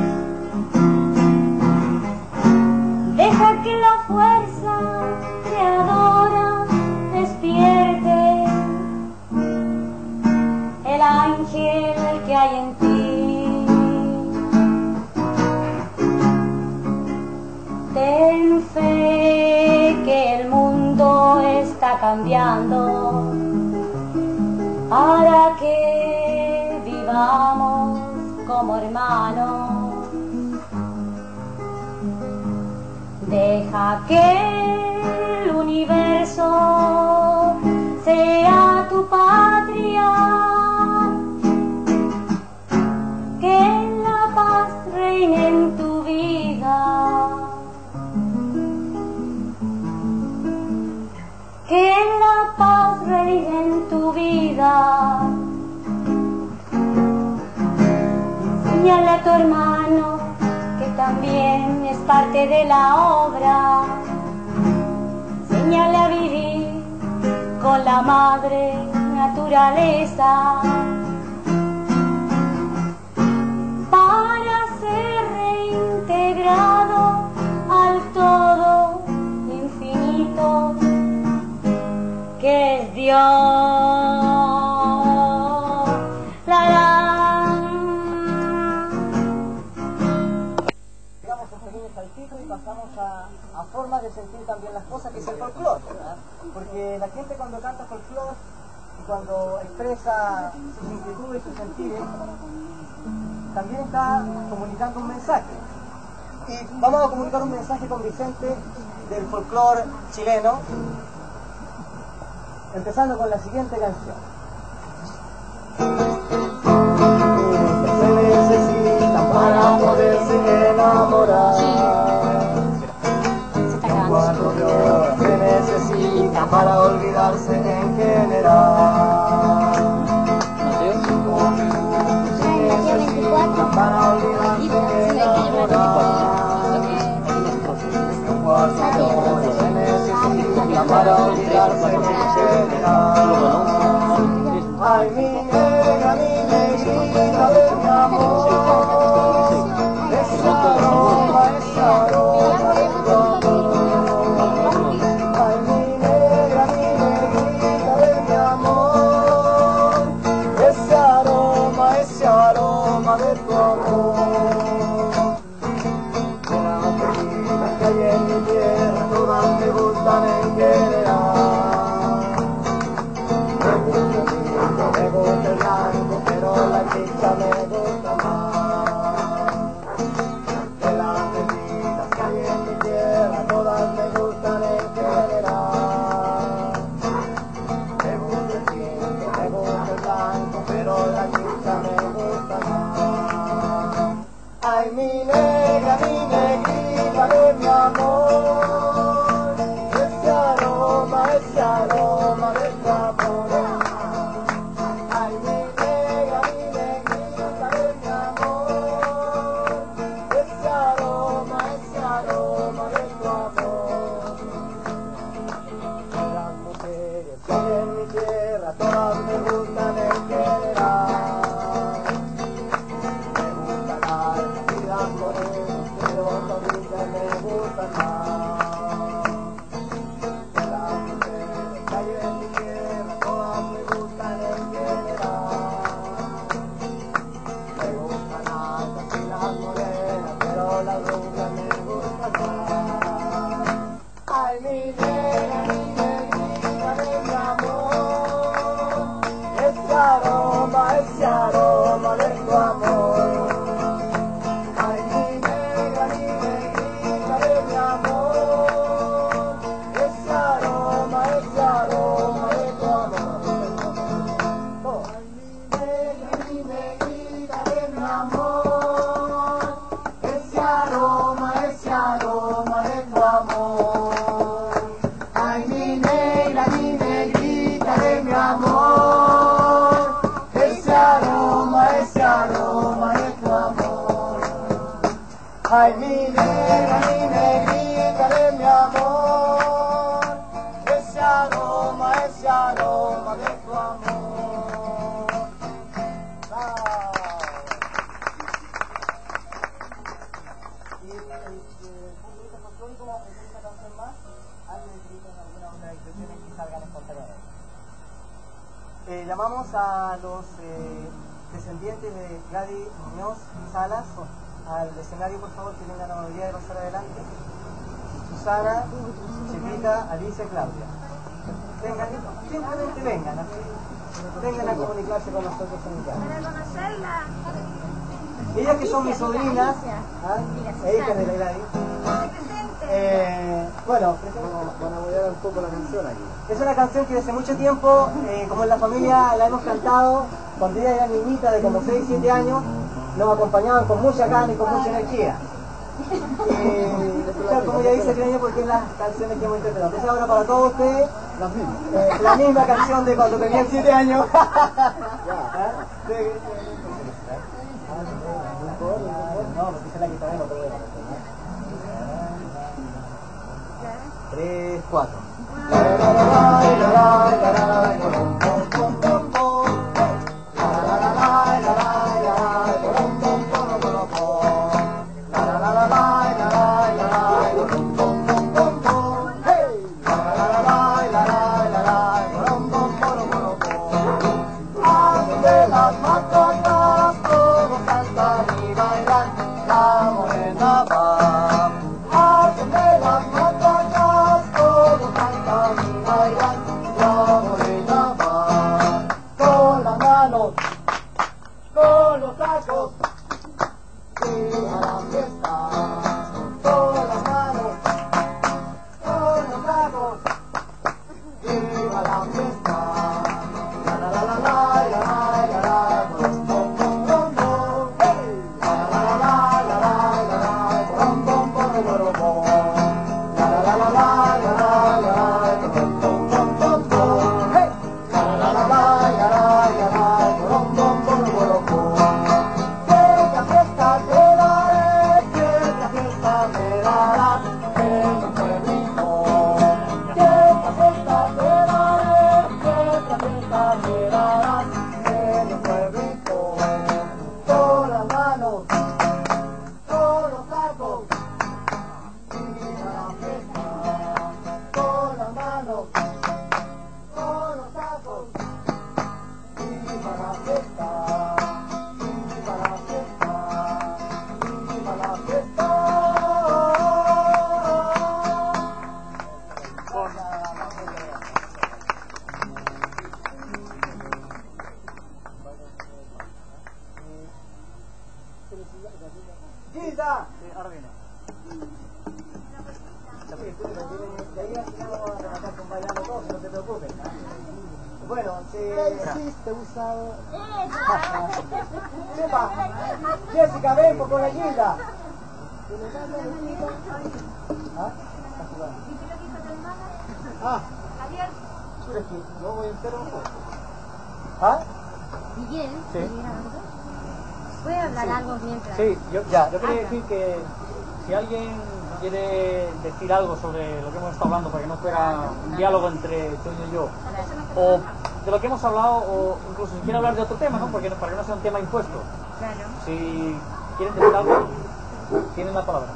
Deja que la fuerza creadora despierte el ángel que hay en ti. Ten fe que el mundo está cambiando para que vivamos como hermanos. Deja que el universo sea tu patria, que la paz reine en tu vida. feliz en tu vida. Enséñale a tu hermano que también es parte de la obra. Enséñale a vivir con la madre naturaleza. Para ser reintegrado al todo infinito que es Dios. Damos un pequeño saltito y pasamos a formas de sentir también las cosas, que es el folclore, ¿verdad? Porque la gente cuando canta folclore y cuando expresa sus inquietudes y sus sentires, también está comunicando un mensaje. Y vamos a comunicar un mensaje con Vicente del folclore chileno, empezando con la siguiente canción. Se necesita para poderse enamorar. Cuatro de horas se necesita para olvidarse en general. Se necesita para olvidarse en enamorar. Cuatro de horas se necesita para olvidarse en general. Ay, mi negra, mi negrita de mi amor, esa aroma de tu amor. Ay, mi negra, mi negrita de mi amor, ese aroma de tu amor. Todas las bebidas que hay en mi tierra, todas me gustan en general. Me gusta el blanco, pero la chicha me gusta más. De las bebidas que hay en mi tierra, todas me gustan en general. Me gusta el tinto, me gusta el blanco, pero la chicha me gusta más. Ay, mi negra, mi negrita de mi amor, ese aroma de tu amor. Todas me gustan en general. Me gusta la vida morenas, pero todavía me gustan más. De las mujeres que hay en mi tierra, todas me gustan en general. Me gustan altas y las morenas, pero las rubias me gustan más. Ay, mi negra, mi negrita de mi amor, ese aroma de tu amor. Ay, mi negra, mi negrita de mi amor, ese aroma de tu amor. Ay, mi negra, mi negrita de mi amor, ese aroma de tu amor. Ay, mi negra, mi negrita de mi amor, ese aroma de tu amor. Ay, mi negra, mi negrita de mi amor, ese aroma de tu amor. Y el público folclórico va a ofrecer una canción más antes de que digan alguna otra expresión que salgan espontáneamente. Llamamos a los descendientes de Gladys Muñoz Salas al escenario, por favor, que tengan la amabilidad de pasar adelante. Susana, Chepita, Alicia, Claudia. Vengan, simplemente vengan, así. Vengan a comunicarse con nosotros en mi casa. Para conocerla. Ellas que son mis sobrinas, hijas de la Gladys. Bueno, van a apoyar un poco la canción aquí. Es una canción que desde mucho tiempo, como en la familia la hemos cantado, cuando ella era niñita de como 6, 7 años, nos acompañaban con mucha gana y con mucha energía. Claro, como ella dice, creo yo, porque es las canciones que hemos interpretado. Entonces ahora para todos ustedes Las mismas. La misma canción de cuando tenían 7 años. Ya. No, porque se la quitaré, no te voy a poner. 3, 4. ¡Gilda! Ahora viene. De ahí al final vamos a rematar con bailando todos, no te preocupes. Bueno, si te gusta. sepa, Jessica, ven por con la Gilda. ¿Ah? Ah, es que yo voy entero. ¿Ah? Miguel, Sí. ¿puede hablar algo mientras? Sí, yo quería decir que si alguien quiere decir algo sobre lo que hemos estado hablando, para que no fuera un diálogo entre Toño y yo, o de lo que hemos hablado, o incluso si quiere hablar de otro tema, ¿no? Porque para que no sea un tema impuesto. Claro. Si quieren decir algo, tienen la palabra.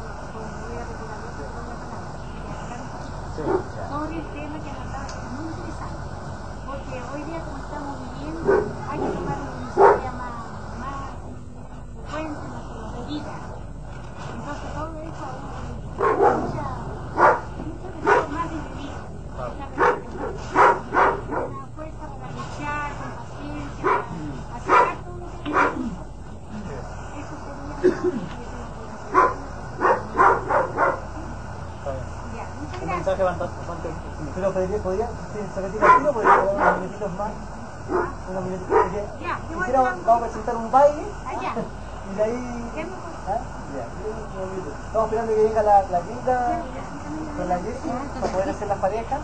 Sí. Sobre el tema que nos está muy interesante, porque hoy día como estamos viviendo hay que tomar una iniciativa más fuerte en nuestra vida. Entonces todo eso mucha más de vivir, una fuerza para luchar con paciencia, para sacar todo lo que tenemos. Eso sería Un mensaje bastante. Pero podría, se retira el tiro, podría quedar unos minutitos más. Unos minutitos. Vamos a presentar un baile. allá. Y de ahí. ¿Ah? Ya, unos minutos. Estamos esperando que venga la Gilda con la Jessie para poder hacer las parejas.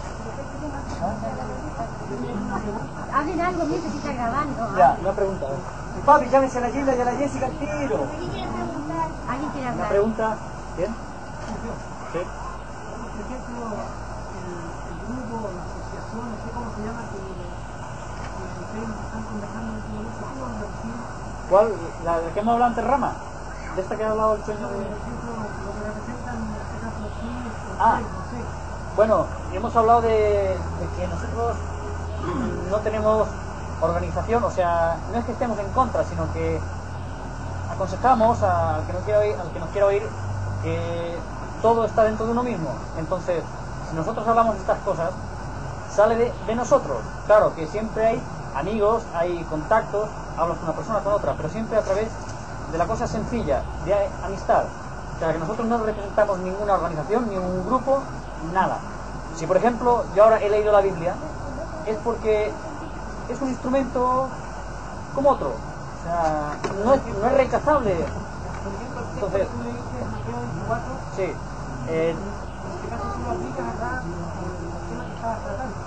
Hablen algo mientras se está grabando. Ya. Una pregunta. Papi, llámese a la Gilda y a la Jessica al tiro. ¿Alguien quiere Una hablar? pregunta. ¿Bien? Sí. Por ejemplo, el grupo, la asociación, no sé cómo se llama, que ustedes están conversando en el grupo, ¿Cuál? ¿La de que hemos hablado antes, Rama? ¿De esta que ha hablado el sueño de...? por ejemplo, lo que representan en este caso los chiles, Ah. no sé. Bueno, hemos hablado de que nosotros no tenemos organización, o sea, no es que estemos en contra, sino que aconsejamos al que nos quiera oír que todo está dentro de uno mismo. Entonces, si nosotros hablamos de estas cosas, sale de nosotros. Claro que siempre hay amigos, hay contactos, hablas con una persona, con otra, pero siempre a través de la cosa sencilla, de amistad. O sea, que nosotros no representamos ninguna organización, ni un grupo, nada. Si, por ejemplo, yo ahora he leído la Biblia, es porque es un instrumento como otro. O sea, no es rechazable. Entonces, Tú le dices Mateo 24, sí. en este caso solo aplica acá el tema que estabas tratando.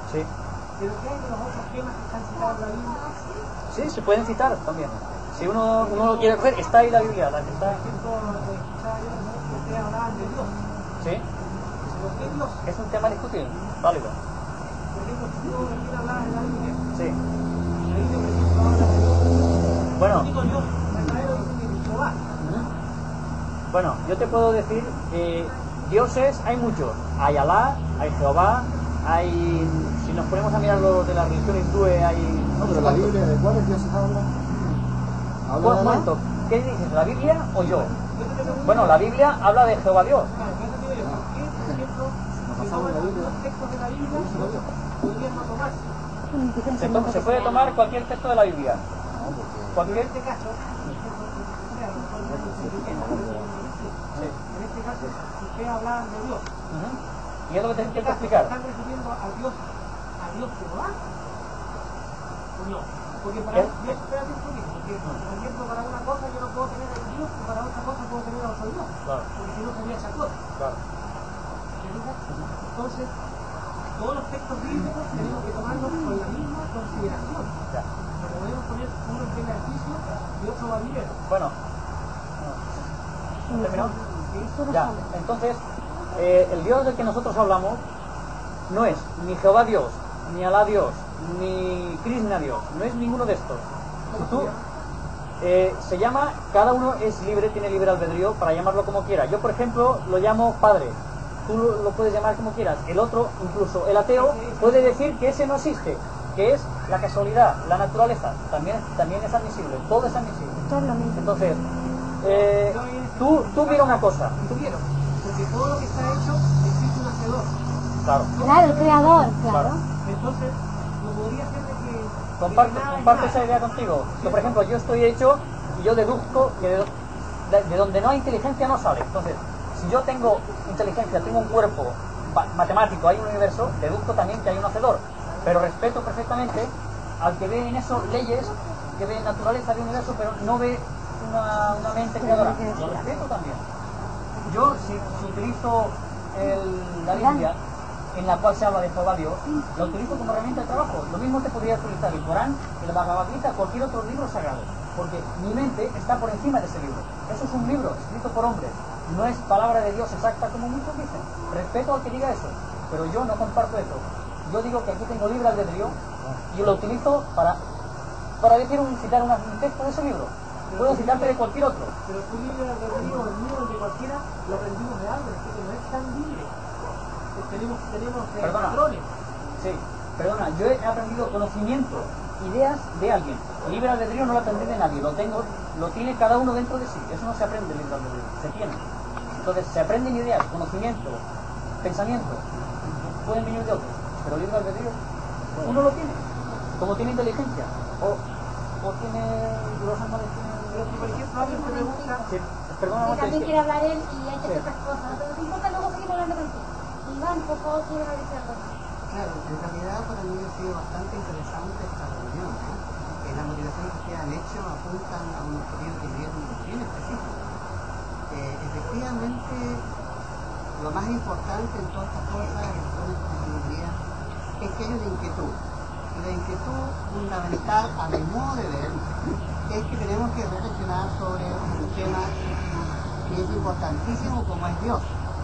Sí. Pero ¿qué hay de los otros temas que están citados en la Biblia? Sí, se pueden citar también. Si uno lo quiere coger, está ahí la Biblia, la que está. Por ejemplo, escuchaba yo que ustedes hablaban de Dios. Sí. ¿Pero qué Dios? Es un tema discutido, válido. Por ejemplo, si tú recién hablabas de la Biblia, Sí. la Biblia, por ejemplo, habla de Dios. Bueno. El único Dios verdadero dice que es Jehová. Bueno, yo te puedo decir que dioses hay muchos. Hay Alá, hay Jehová, hay... Si nos ponemos a mirar los de la religión hindú, hay... No, pero la Biblia, ¿de cuáles dioses habla? ¿Habla de Un momento, ¿qué dices, la Biblia o yo? Bueno, la Biblia habla de Jehová Dios. Claro, por eso digo yo, ¿por qué, por ejemplo, si toman algunos textos de la Biblia, podrían no tomarse? Se puede tomar cualquier texto de la Biblia. No, porque... En Cualquier... este caso, en este caso, ustedes hablaban de Dios. Ujú. Y es lo que te ¿Se intento explicar. están refiriendo a Dios Jehová? ¿O no? Porque para ¿Qué? Dios, espérate un poquito, porque por ejemplo para una cosa yo no puedo tener a un Dios y para otra cosa puedo tener a otro Dios. Claro. Porque si no sería esa cosa. Claro. ¿Me fijas? Entonces, todos los textos bíblicos tenemos que tomarlos con la misma consideración. Ya. No podemos poner uno en beneficio y otro va bien. Bueno. ¿Terminó? Ya. Entonces, el Dios del que nosotros hablamos no es ni Jehová Dios, ni Alá Dios, ni Krishna Dios. No es ninguno de estos. Tú, se llama, cada uno es libre, tiene libre albedrío para llamarlo como quiera. Yo, por ejemplo, lo llamo Padre. Tú lo puedes llamar como quieras. El otro, incluso el ateo, puede decir que ese no existe, que es la casualidad, la naturaleza. También es admisible, todo es admisible. Entonces, tú mira una cosa. Tuvieron, porque todo lo que está hecho existe un hacedor. Claro. Claro, el creador, claro. Entonces, no podría ser de que Comparto esa idea contigo. Que, por ejemplo, yo estoy hecho y yo deduzco que de donde no hay inteligencia no sale. Entonces, si yo tengo inteligencia, tengo un cuerpo matemático, hay un universo, deduzco también que hay un hacedor. Pero respeto perfectamente al que ve en eso leyes, que ve naturaleza de universo, pero no ve una mente creadora. Lo respeto también. Yo, si utilizo la Biblia, en la cual se habla de Jehová Dios, lo utilizo como herramienta de trabajo. Lo mismo te podría utilizar el Corán, el Bhagavad Gita, cualquier otro libro sagrado, porque mi mente está por encima de ese libro. Eso es un libro escrito por hombres, no es palabra de Dios exacta como muchos dicen. Respeto al que diga eso, pero yo no comparto eso. Yo digo que aquí tengo libre albedrío y lo utilizo para citar un texto de ese libro. Puedo citarte de cualquier otro. Pero tu libre albedrío, el mío, el de cualquiera, lo aprendimos de algo, es que no es tan libre. Tenemos patrones. Sí, perdona, yo he aprendido conocimiento, ideas de alguien. Libre albedrío no lo aprendí de nadie, lo tiene cada uno dentro de sí. Eso no se aprende libre albedrío, se tiene. Entonces se aprenden ideas, conocimiento, pensamiento, pueden venir de otros, pero libre albedrío uno lo tiene, como tiene inteligencia, o tiene los animales tienen. Pero si por ejemplo alguien te pregunta, Sí, perdona, Y no te también dije. quiere hablar él y hay que hacer otras cosas. No te importa, luego seguimos hablando contigo. Iván, por favor, quiero decir algo. Claro, en realidad para mí ha sido bastante interesante esta reunión. Las motivaciones que ustedes han hecho apuntan a un objetivo que bien específico. Efectivamente, lo más importante en todas estas cosas, en toda esta sabiduría, es que hay una inquietud. Y la inquietud fundamental, a mi modo de ver, es que tenemos que reflexionar sobre un tema que es importantísimo como es Dios.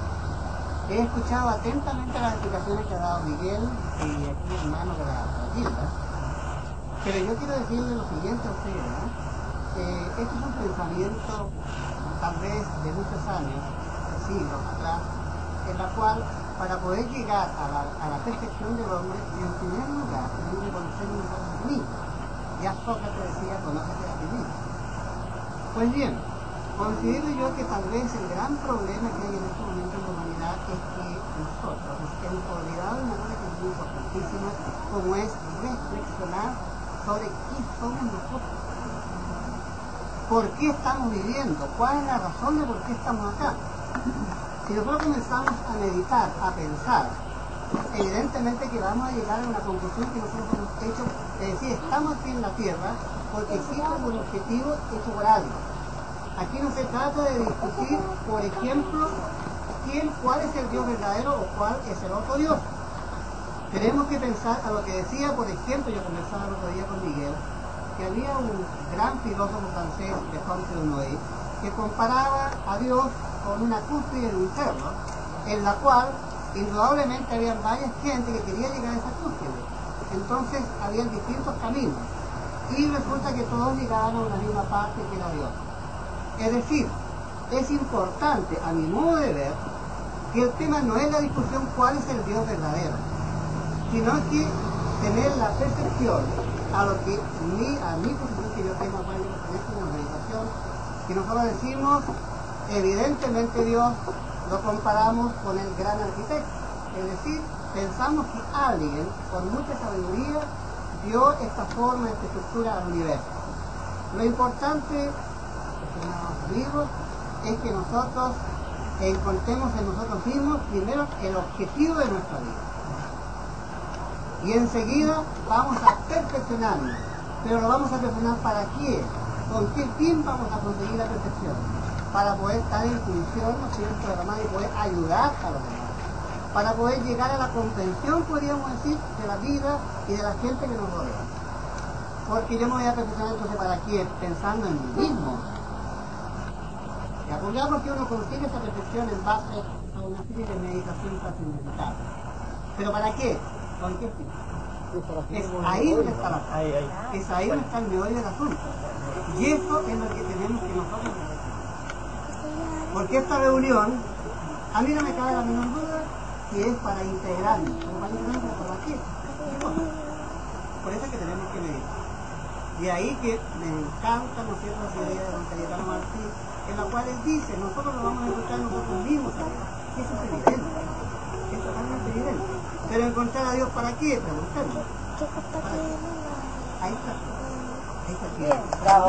He escuchado atentamente las explicaciones que ha dado Miguel y aquí mi hermano de la Gilda, pero yo quiero decirle lo siguiente a ustedes, ¿no? Este es un pensamiento tal vez de muchos años, de siglos atrás, en la cual para poder llegar a la perfección del hombre, en primer lugar tenemos que conocernos a sí mismos. Ya Sócrates decía, conócete a ti mismo. Pues bien, considero yo que tal vez el gran problema que hay en este momento en la humanidad es que nosotros hemos olvidado una cosa que es muy importantísima, como es reflexionar sobre qué somos nosotros. ¿Por qué estamos viviendo? ¿Cuál es la razón de por qué estamos acá? Si nosotros comenzamos a meditar, a pensar, evidentemente que vamos a llegar a una conclusión que nosotros hemos hecho, es decir, estamos aquí en la Tierra porque existe un objetivo hecho por algo. Aquí no se trata de discutir, por ejemplo, cuál es el Dios verdadero o cuál es el otro Dios. tenemos que pensar a lo que decía, por ejemplo, yo conversaba el otro día con Miguel, que había un gran filósofo francés de Comte que comparaba a Dios con una cúspide de un cerro, en la cual indudablemente había varias gente que quería llegar a esa cúspide. Entonces había distintos caminos y resulta que todos llegaban a una misma parte que era Dios. Es decir, es importante, a mi modo de ver, que el tema no es la discusión cuál es el Dios verdadero, sino que tener la percepción a lo que a mi posición que yo tengo cuando yo pertenezco a una organización, que nosotros decimos, evidentemente Dios lo comparamos con el gran arquitecto, es decir, pensamos que alguien con mucha sabiduría dio esta forma, esta estructura al universo. Lo importante, estimados amigos, es que nosotros encontremos en nosotros mismos primero el objetivo de nuestra vida. Y enseguida vamos a perfeccionarnos. Pero lo vamos a perfeccionar ¿para qué? ¿Con qué fin vamos a conseguir la perfección? Para poder estar en función, ¿no es cierto?, de la mano y poder ayudar a los demás. Para poder llegar a la comprensión, podríamos decir, de la vida y de la gente que nos rodea. Porque yo me voy a perfeccionar entonces ¿para qué? Pensando en mí mismo. Y apoyamos que uno consigue esa perfección en base a una serie de meditación trascendental. ¿Pero para qué? ¿Con qué fin? Es ahí donde está la cosa. Es ahí donde está el meollo del asunto. Y eso es lo que tenemos que nosotros reflexionar. Porque esta reunión, a mí no me cabe la menor duda si es para integrarnos. Pero para integrarnos, ¿para qué? Por eso es que tenemos que meditar. De ahí que me encanta, ¿no es cierto?, la idea de don Cayetano Martí, en la cual él dice, nosotros lo vamos a encontrar nosotros mismos a Dios. Eso es evidente. Es totalmente evidente. Pero encontrar a Dios ¿para qué? Preguntemos. Ahí está. Ahí está. Bien. ¡Bravo!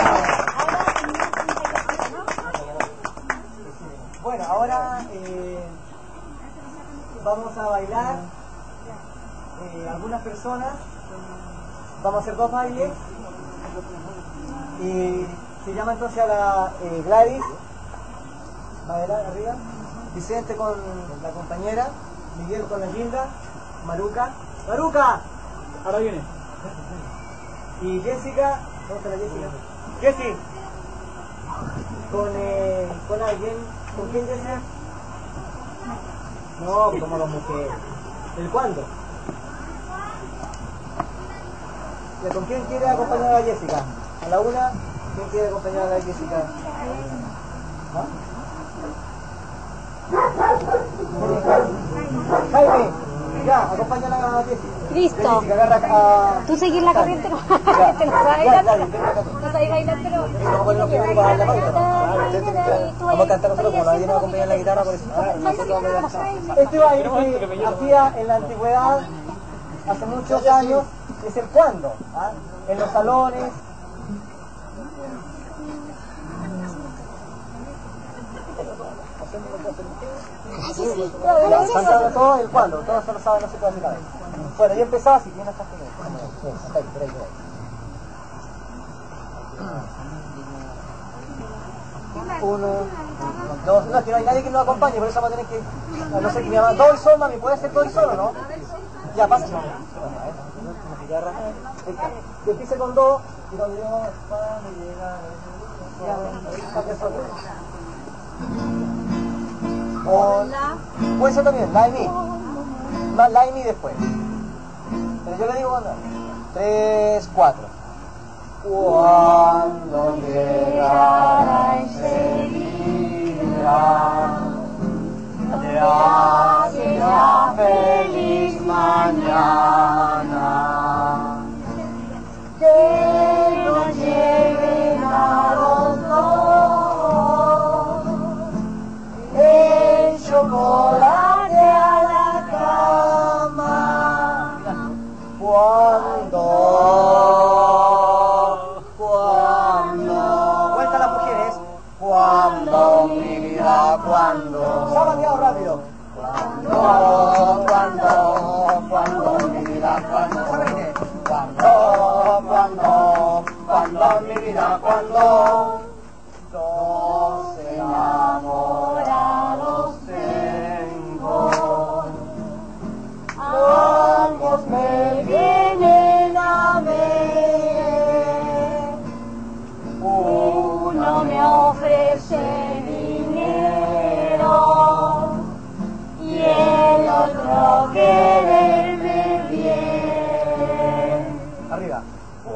Bueno, ahora vamos a bailar algunas personas. Vamos a hacer dos bailes. Se llama entonces a la Gladys. Va a bailar arriba. Vicente con la compañera. Miguel con la Gilda. Maruca. ¡Maruca! Ahora viene. Y Jessica. ¿Dónde está la Jessica? Jessie. Con alguien. ¿Con quién, Jessica? No, como las mujeres. ¿El cuándo? ¿Con quién quiere acompañar a la Jessica? A la una, ¿quién quiere acompañar a la Jessica? ¿Ah? Jaime, ya, acompáñala a Jessica. Listo. Jessica, agarra a... Tú seguir la corriente, no. Ya, Te lo sabes ya, bailar, dale, pero ven acá. no sabes bailar, pero... Vamos a poner los primeros y bajar la pauta. Vamos a cantar nosotros, como nadie nos va a acompañar en la guitarra, por eso nosotros vamos a bailar. Este baile que hacía en la antigüedad, hace muchos años, es el cuándo, ¿ah? En los salones. Cantando todo el cuándo, todos se lo saben, no se puede hacer. Bueno, yo empezaba así, ¿quién está primero? Uno, dos, no, que no hay nadie que nos acompañe, por eso vamos a tener que, no sé, que me llama do y sol, mami, ¿puede ser do y sol o no? Ya, pasa. Que empiece con do, y cuando yo, cuando llega, o puede ser también, la y mi. La y mi después. Pero yo le digo cuando. 3, 4. Cuando llegará enseguida, te hace la feliz mañana. Que nos lleven a los dos el chocolate a la cama. Cuando vuelta las mujeres. Cuando mi vida, cuando sabateado rápido. Cuando mi vida, cuando mi vida, cuando dos enamorados tengo.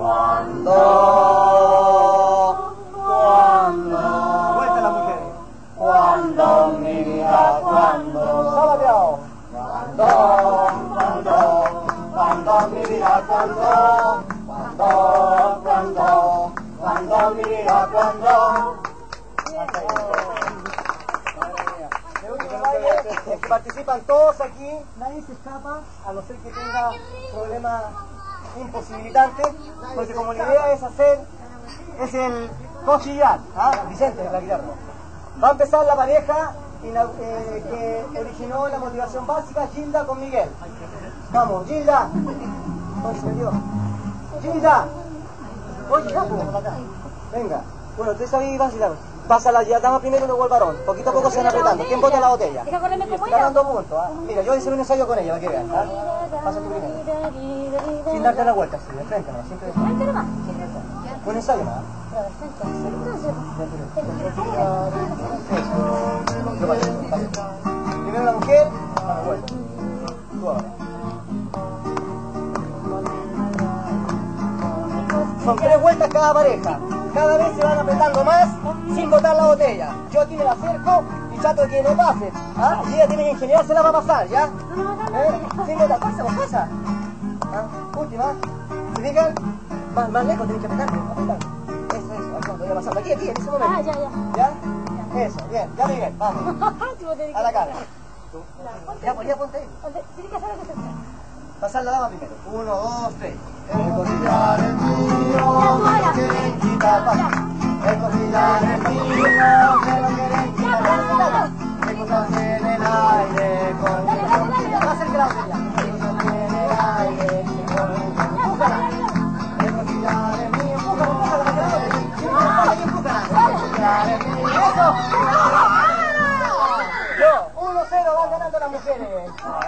Cuando. Vuelta las mujeres. Cuando, mi vida, cuando. Sabateado. Cuando, mi vida, cuando mi vida, cuando. El último baile es que participan todos aquí, nadie se escapa, a no ser que tenga problemas imposibilitantes, porque como la idea es el cochillar, Vicente, la guitarra. Va a empezar la pareja que originó la motivación básica, Gilda con Miguel. Vamos, Gilda. Gilda. Oye, venga. Bueno, ustedes saben vacilar. Pasa la dama primero y luego el varón. Poquito a poco se van apretando. ¿Quién bota la botella? Está dando puntos. Mira, yo voy a hacer un ensayo con ella para que vean. Pasa tú primero. Sin darte la vuelta, sí, de frente, ¿no? Siempre de frente. Un ensayo, ¿no? Primero la mujer, a la vuelta. Tú ahora. Son 3 vueltas cada pareja. Cada vez se van apretando más sin botar la botella. Yo aquí me la acerco y trato de que no pase. Y ella tiene que ingeniársela para pasar, ¿ya? Sin botar, pasa. Última. ¿Se fijan? Más lejos tienen que apretar. Eso, voy a pasar. Aquí, en ese momento. ¿Ya? Eso, bien. Ya, Miguel, vamos. A la cara. Ya, ponte ahí. Tienes que hacer lo que se hace. Pasar la dama primero. 1, 2, 3. El costillar es mío, me lo quieren quitar. El costillar es mío, me lo quieren quitar. Me cosas en el aire con el costillar. Más cerca la botella. Me cosas en el aire con el costillar. El costillar es mío, Empújala. El costillar es mío. ¡Eso! Yo, 1-0 van ganando las mujeres.